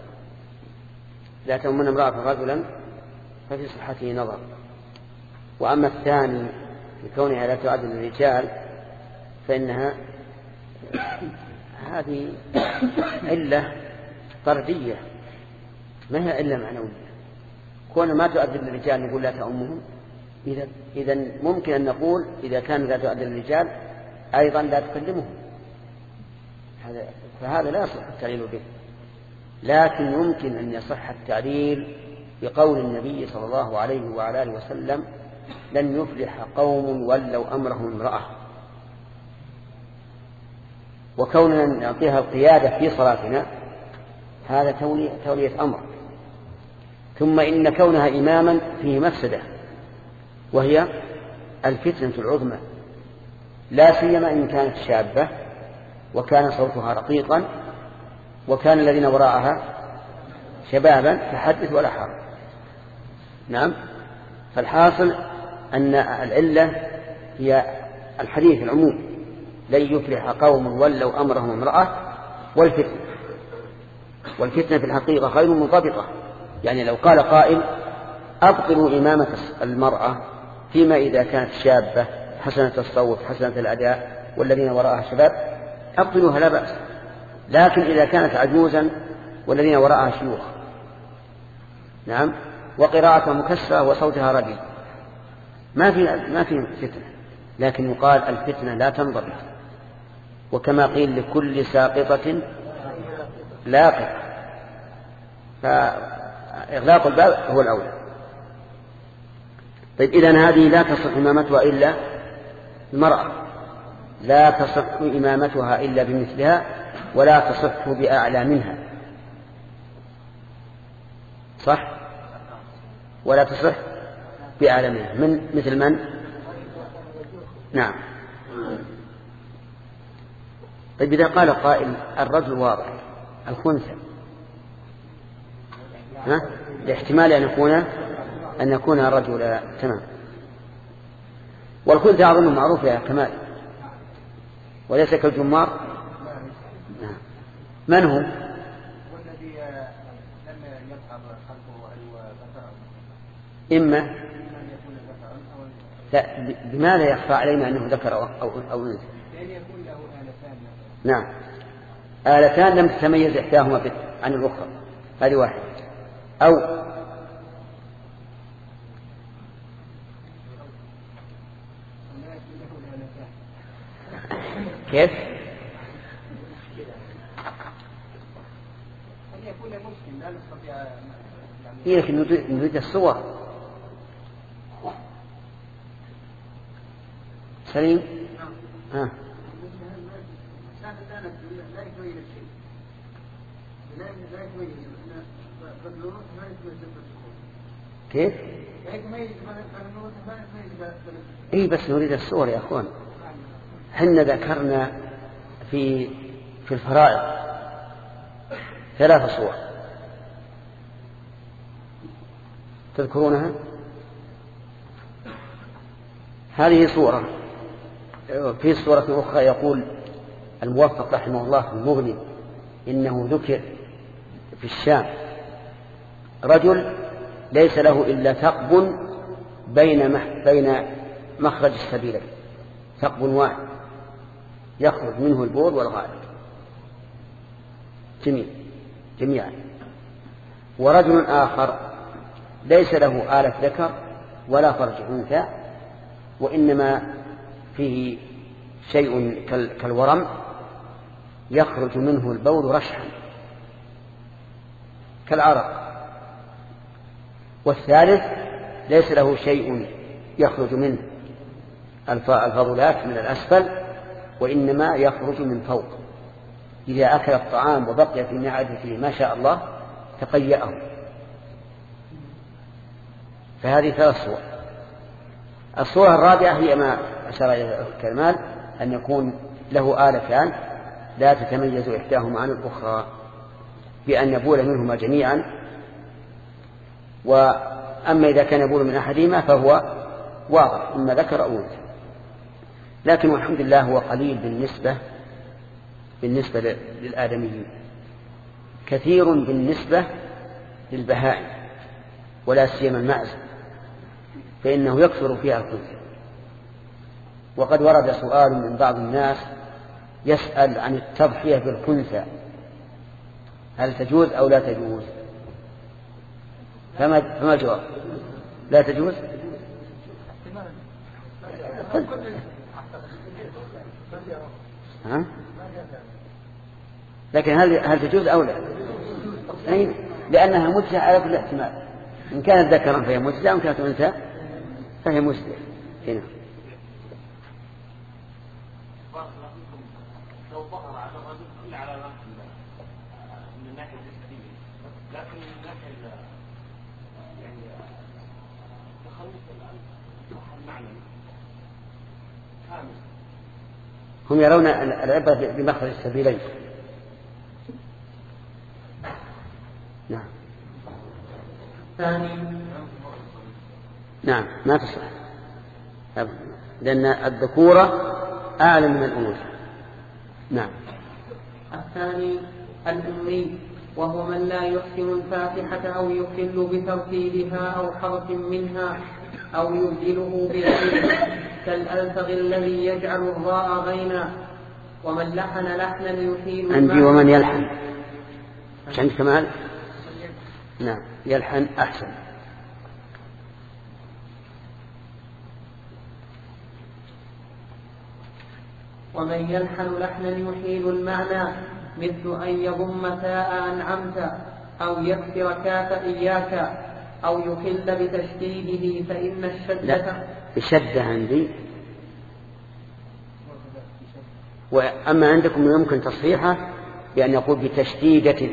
لا تؤمن امرأة رجلا ففي صحته نظر، وأما الثاني لكونها لا تؤذن للرجال فإنها هذه علة طردية ما هي إلا معنوية. كون ما تؤذن للرجال نقول لا تأمهم، إذا إذا ممكن أن نقول إذا كان لا تؤذن للرجال أيضا لا تكلمهم، هذا فهذا لا يصح التعليل به. لكن يمكن أن يصح التعليل بقول النبي صلى الله عليه وعلى آله وسلم: لن يفلح قوم ولوا أمرهم امرأة. وكوننا نعطيها القيادة في صلاتنا هذا تولية, تولية أمر. ثم إن كونها إماما فيه مفسدة، وهي الفتنة العظمى، لا سيما إن كانت شابة وكان صوتها رقيقا وكان الذين وراءها شبابا فحدث ولا حرج. نعم. فالحاصل أن العلة هي الحديث العموم: لن يفلح قوم ولوا أمرهم امرأة، والفتنة والفتنة في الحقيقة غير منضبطة. يعني لو قال قائل: أبطلوا إمامة المرأة فيما إذا كانت شابة حسنة الصوت حسنة الأداء والذين وراءها شباب، أبطلوها لا بأس. لكن إذا كانت عجوزا والذين وراءها شيوخ، نعم، وقراءة مكسرة وصوتها رديء، ما في ما في فتنة. لكن يقال الفتنة لا تنضبط، وكما قيل: لكل ساقطة لاقط. فإغلاق الباب هو الأولى. طيب إذن هذه لا تصح إمامتها إلا المرأة، لا تصح إمامتها إلا بمثلها، ولا تصح بأعلى منها، صح؟ ولا تصح بأعلى منها، من مثل من؟ نعم. طيب إذا قال قائل: الرجل واضح، الخنثى، ها؟ لاحتمال أن يكون أن يكون رجل، تمام. والخنثى أظن معروف يا كمال، وليس كالجمار. نعم. من هو؟ والذي لم يظهر خلقه إما لا، بماذا يخفى علينا أنه ذكر أو أو أنثى؟ لأن يكون له آلتان. نعم، آلتان لم تتميز إحداهما عن الأخرى، هذه واحدة. أو كيف؟ هي لكن نريد الصور. سليم؟ ها. كيف؟ اي بس نريد الصور يا اخوان. حنا ذكرنا في في الفرائض ثلاث صور تذكرونها. هذه صورة. في صورة أخرى يقول الموفق رحمه الله في المغني إنه ذكر في الشام رجل ليس له إلا ثقب بين بين مخرج السبيلين، ثقب واحد يخرج منه البول والغائط جميع جميعا. ورجل آخر ليس له آلة ذكر ولا فرج أنثى، وإنما فيه شيء كالورم يخرج منه البول رشحا كالعرق. والثالث ليس له شيء يخرج منه الفضلات من الأسفل، وإنما يخرج من فوق. إذا أكل الطعام وبقي في معدته ما شاء الله تقيأه. فهذه ثلاث صور. الصورة الرابعة هي ما أشار إلى الكمال، أن يكون له آلتان لا تتميز إحداهما عن الأخرى بأن يبول منهما جميعا. وأما إذا كان يبول من أحدهما فهو واضح إما ذكر أو أنثى. لكن والحمد لله هو قليل بالنسبة بالنسبة للآدميين، كثير بالنسبة للبهائم ولا سيما المعز، فإنه يكثر فيها الخنثى. وقد ورد سؤال من بعض الناس يسأل عن التضحية بالخنثى هل تجوز أو لا تجوز؟ فما فما الجواب؟ لا تجوز. ها؟ لكن هل هل تجوز أو لا؟ أي لأنها مجزئة على كل احتمال، إن كانت ذكرا فهي مجزئة، وإن كانت أنثى فهي مجزئة. هنا لو ظهر على الرجل كل علامات من الناحية الجسدية، لكن من الناحية يعني تخلص المعنى كامل. هم يرون العبرة بمخرج السبيلين. نعم. ثاني. نعم ما تصح، لأن الذكورة أعلى من الأنوثة. نعم. الثاني الأمي، وهو من لا يحسن الفاتحة أو يخل بترتيبها أو حرف منها أو يبدله بغيره، كالألفغ الذي يجعل الراء غينا. ومن لحن لحنا يحيل عندي ومن يلحن. مش عندك كمال؟ نعم يلحن أحسن. ومن يلحن لحنا يحيل المعنى، مثل أن يضم تاء أنعمت أو يكسر كاف إياك أو يخل بتشديده، فإن الشدة لا بشدة عندي، وأما عندكم يمكن تصحيحه بأن يقول بتشديدة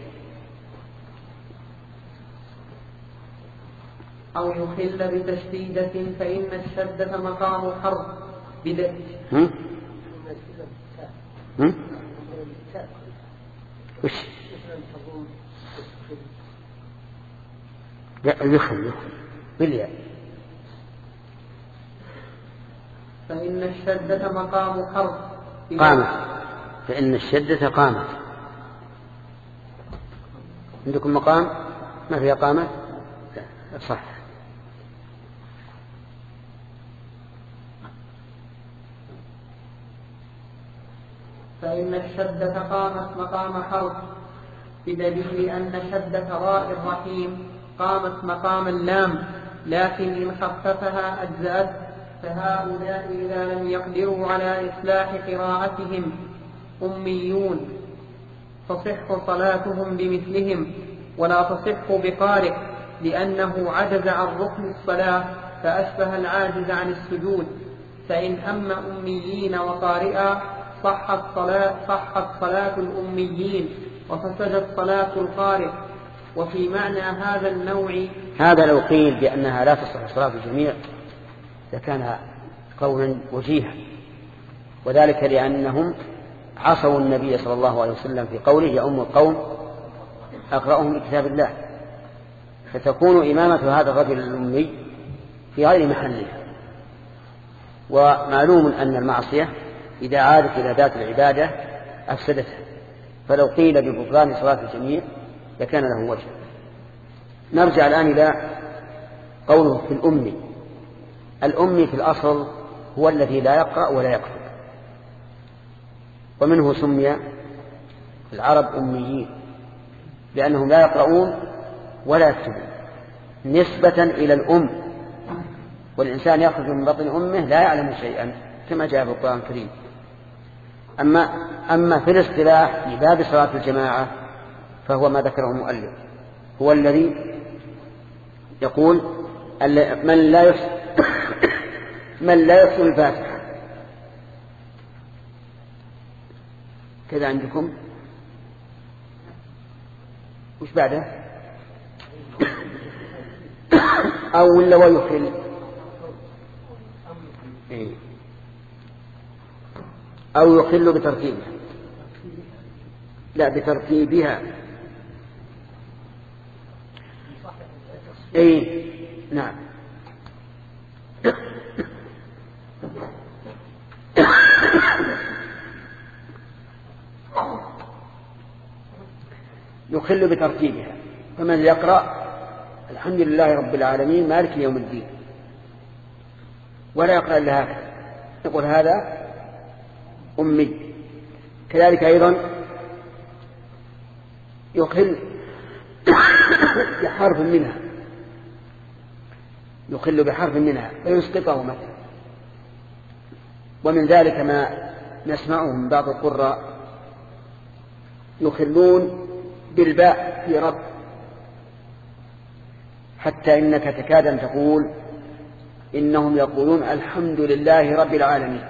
أو يخل بتشديدة، فإن الشدة مقام حرف بدء. هم؟ هم؟ وش؟ لا يخل يخل بالياء. فإن الشدة مقام حرف قامت، فإن الشدة قامت. عندكم مقام ما فيها قامت؟ لا صح. فإن الشدة قامت مقام حرف، بدليل أن شدة راء الرحيم قامت مقام اللام، لكن إن خففها أجزأت. فهؤلاء إذا لم يقدروا على إصلاح قراءتهم أميون، تصح صلاتهم بمثلهم، ولا تصح بقارئ، لأنه عجز عن ركن الصلاة فأشبه العاجز عن السجود. فإن أم أميين وقارئا صحت صلاة, صحت صلاة الأميين وفسدت صلاة القارئ. وفي معنى هذا النوع، هذا لو قيل بأنها لا تصح صلاة الجميع لكان قولا وجيها، وذلك لأنهم عصوا النبي صلى الله عليه وسلم في قوله يا أم القوم أقرأهم لكتاب الله، فتكون إمامة هذا الرجل الأمي في غير محلها. ومعلوم أن المعصية إذا عادت إلى ذات العبادة أفسدتها، فلو قيل ببطلان صلاة الجميع لكان له وجه. نرجع الآن إلى قوله في الأمي. الأمي في الأصل هو الذي لا يقرأ ولا يكتب، ومنه سمي العرب أميين، لأنهم لا يقرؤون ولا يكتبون نسبة إلى الأم، والإنسان يخرج من بطن أمه لا يعلم شيئا كما جاء في القرآن الكريم. أما, أما في الاصطلاح لباب صلاة الجماعة فهو ما ذكره المؤلف، هو الذي يقول من لا يحسن من لا يحسن الفاتحة. كذا عندكم وش بعده؟ أو ولا ويخل أو يخل بترتيبها، لا بترتيبها. أي نعم. يخل بترتيبها، فمن يقرأ الحمد لله رب العالمين مالك يوم الدين ولا يقرأ إلا هكذا يقول هذا أمي. كذلك أيضا يخل بحرف منها يخل بحرف منها فيسقطه مثلا. ومن ذلك ما نسمعه من بعض القراء يخلون بالباء في رب، حتى إنك تكاد أن تقول إنهم يقولون الحمد لله رب العالمين.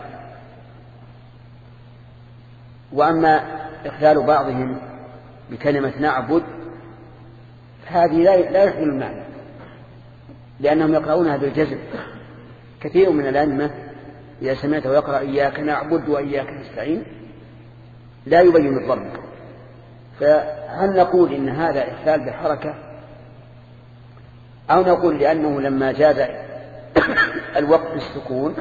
وأما إخلال بعضهم بكلمة نعبد هذه لا يحمل المعنى، لأنهم يقرؤونها بالجزم. كثير من الأئمة إذا سمعته يقرأ إياك نعبد وإياك نستعين لا يبين الضم. فهل نقول إن هذا إخلال بحركة، أو نقول لأنه لما جاز الوقت بالسكون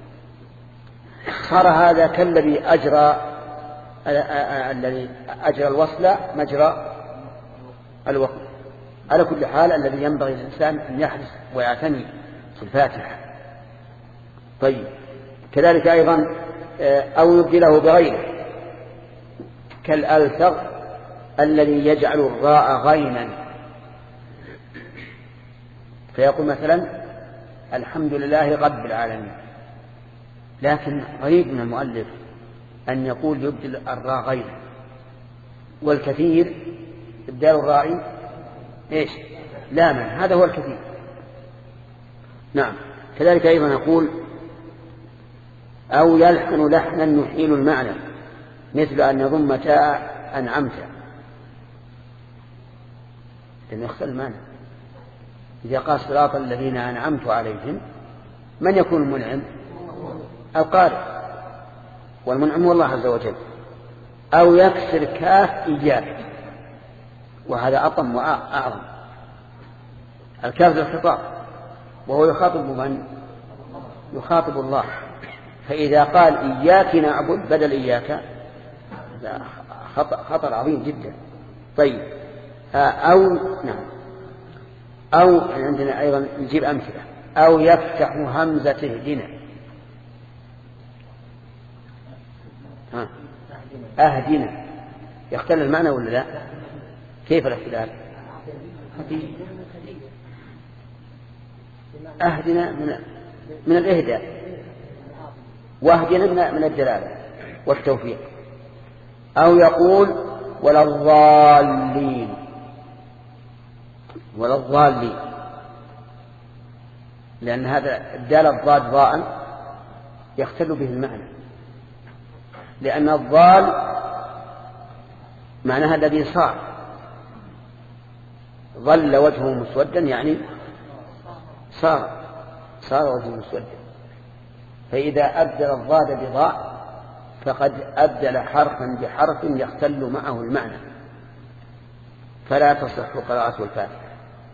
صار هذا كالذي أجرى الذي أجرى الوصل مجرى الوقت. على كل حال الذي ينبغي الإنسان أن يحرص ويعتني في الفاتحة. طيب كذلك أيضا أو يبدله بغيره كالألثغ الذي يجعل الراء غينا، فيقول مثلا الحمد لله رب العالمين، لكن غريب من المؤلف أن يقول يبدل الراء غينا، والكثير إبدال الراء إيش لاما، هذا هو الكثير. نعم. كذلك أيضا نقول أو يلحن لحنا يحيل المعنى، مثل أن يضم تاء أنعمت، لأن يخسر المعنى. إذا قال صراط الذين أنعمت عليهم، من يكون المنعم؟ القارئ، والمنعم هو الله عز وجل. أو يكسر كاف إياك، وهذا أطم وأعظم. الكاف للخطاب، وهو يخاطب من؟ يخاطب الله. فإذا قال إياك نعبد بدل إياك خطر عظيم جدا. طيب أو نعم أو عندنا أيضا نجيب أمثلة. أو يفتح همزة اهدنا، ها أهدنا، يختل المعنى ولا لا؟ كيف الاختلاف؟ أهدنا من من الإهداء، واهدنا من الدلالة والتوفيق. أو يقول ولا الضالين، ولا الضالين، لأن هذا الدال الضاد ضاء يختل به المعنى، لأن الضال معناها الذي صار، ظل وجهه مسودا يعني صار صار وجهه مسودا. فإذا أبدل الضاد بضاء فقد أبدل حرفا بحرف يختل معه المعنى، فلا تصح قراءة الفاتحة.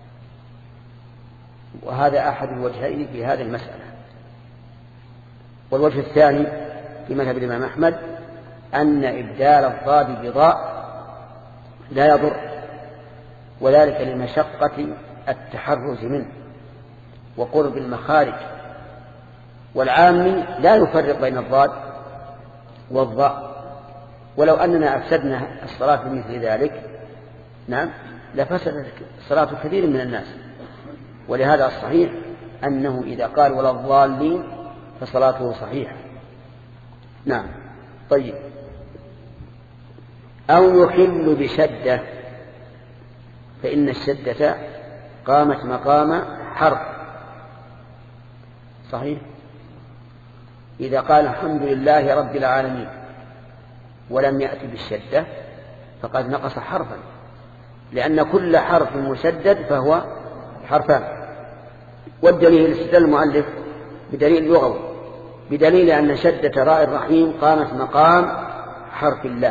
وهذا أحد الوجهين في هذه المسألة. والوجه الثاني في مذهب الإمام أحمد أن إبدال الضاد بضاء لا يضر، وذلك لمشقة التحرز منه وقرب المخارج. والعامي لا يفرق بين الضاد والضاء، ولو أننا أفسدنا الصلاة بمثل ذلك نعم لفسدت صلاة كثير من الناس. ولهذا الصحيح أنه إذا قال ولا الضالين فصلاته صحيحة. نعم. طيب أو يخل بشدة، فإن الشدة قامت مقام حرف صحيح. إذا قال الحمد لله رب العالمين ولم يأتي بالشدة فقد نقص حرفا، لأن كل حرف مشدد فهو حرفان. والدليل استدل المؤلف بدليل لغوي، بدليل أن شدة راء الرحيم قامت مقام حرف اللام،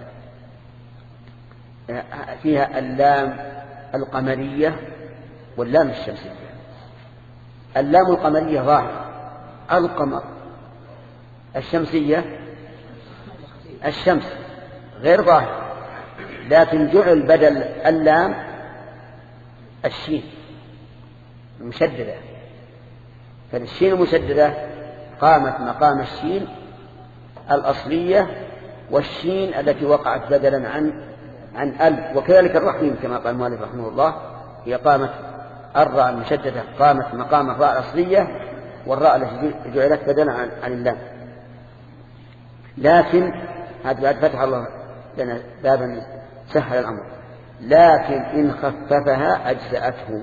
فيها اللام القمرية واللام الشمسية. اللام القمرية ظاهرة القمر، الشمسية الشمس غير ظاهرة، لكن جعل بدل اللام الشين المشددة، فالشين المشددة قامت مقام الشين الأصلية والشين التي وقعت بدلا عن عن ال. وكذلك الرحيم كما قال المؤلف رحمه الله هي قامت الراء المشددة قامت مقام الراء الأصلية والراء التي جعلت بدلا عن, عن اللام. لكن هذا بعد فتح الله لنا بابا سهل الأمر. لكن إن خففها أجزأته،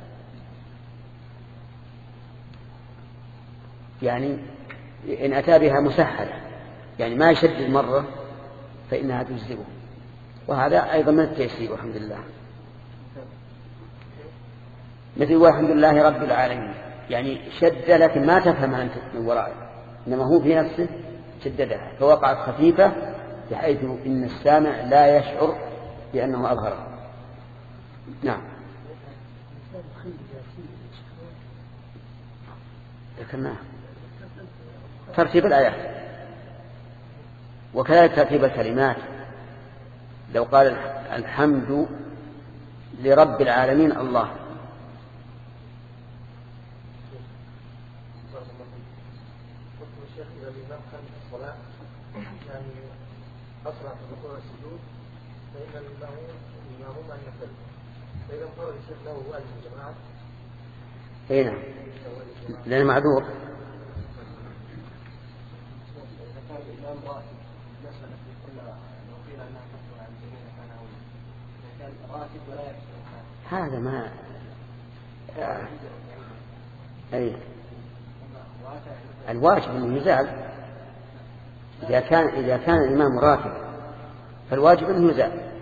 يعني إن أتى بها مسهلة يعني ما يشدد مرة فإنها تجزئه، وهذا أيضا من التيسير والحمد لله. مثل والحمد لله رب العالمين، يعني شد لكن ما تفهمها أنت من ورائه، إنما هو في نفسه شددها فوقعت خفيفة بحيث إن السامع لا يشعر بأنه أظهرها. نعم ذكرناه ترتيب الآيات وكذلك ترتيب الكلمات. لو قال الحمد لرب العالمين الله، إذا الإمام كان في الصلاة يعني أسرع في الركوع والسجود فإن الإمام أن يختلف، فإذا انفرد الشيخ له واجب الجماعة. أي نعم لأنه معذور. إذا كان الإمام راتب مسألة كلها لو قيل أنها تكثر عن جميع الثانوي، إذا كان راتب ولا يكثر هذا ما أي الواجب أنه يزال. إذا كان إذا كان الإمام راتب فالواجب أنه يزال.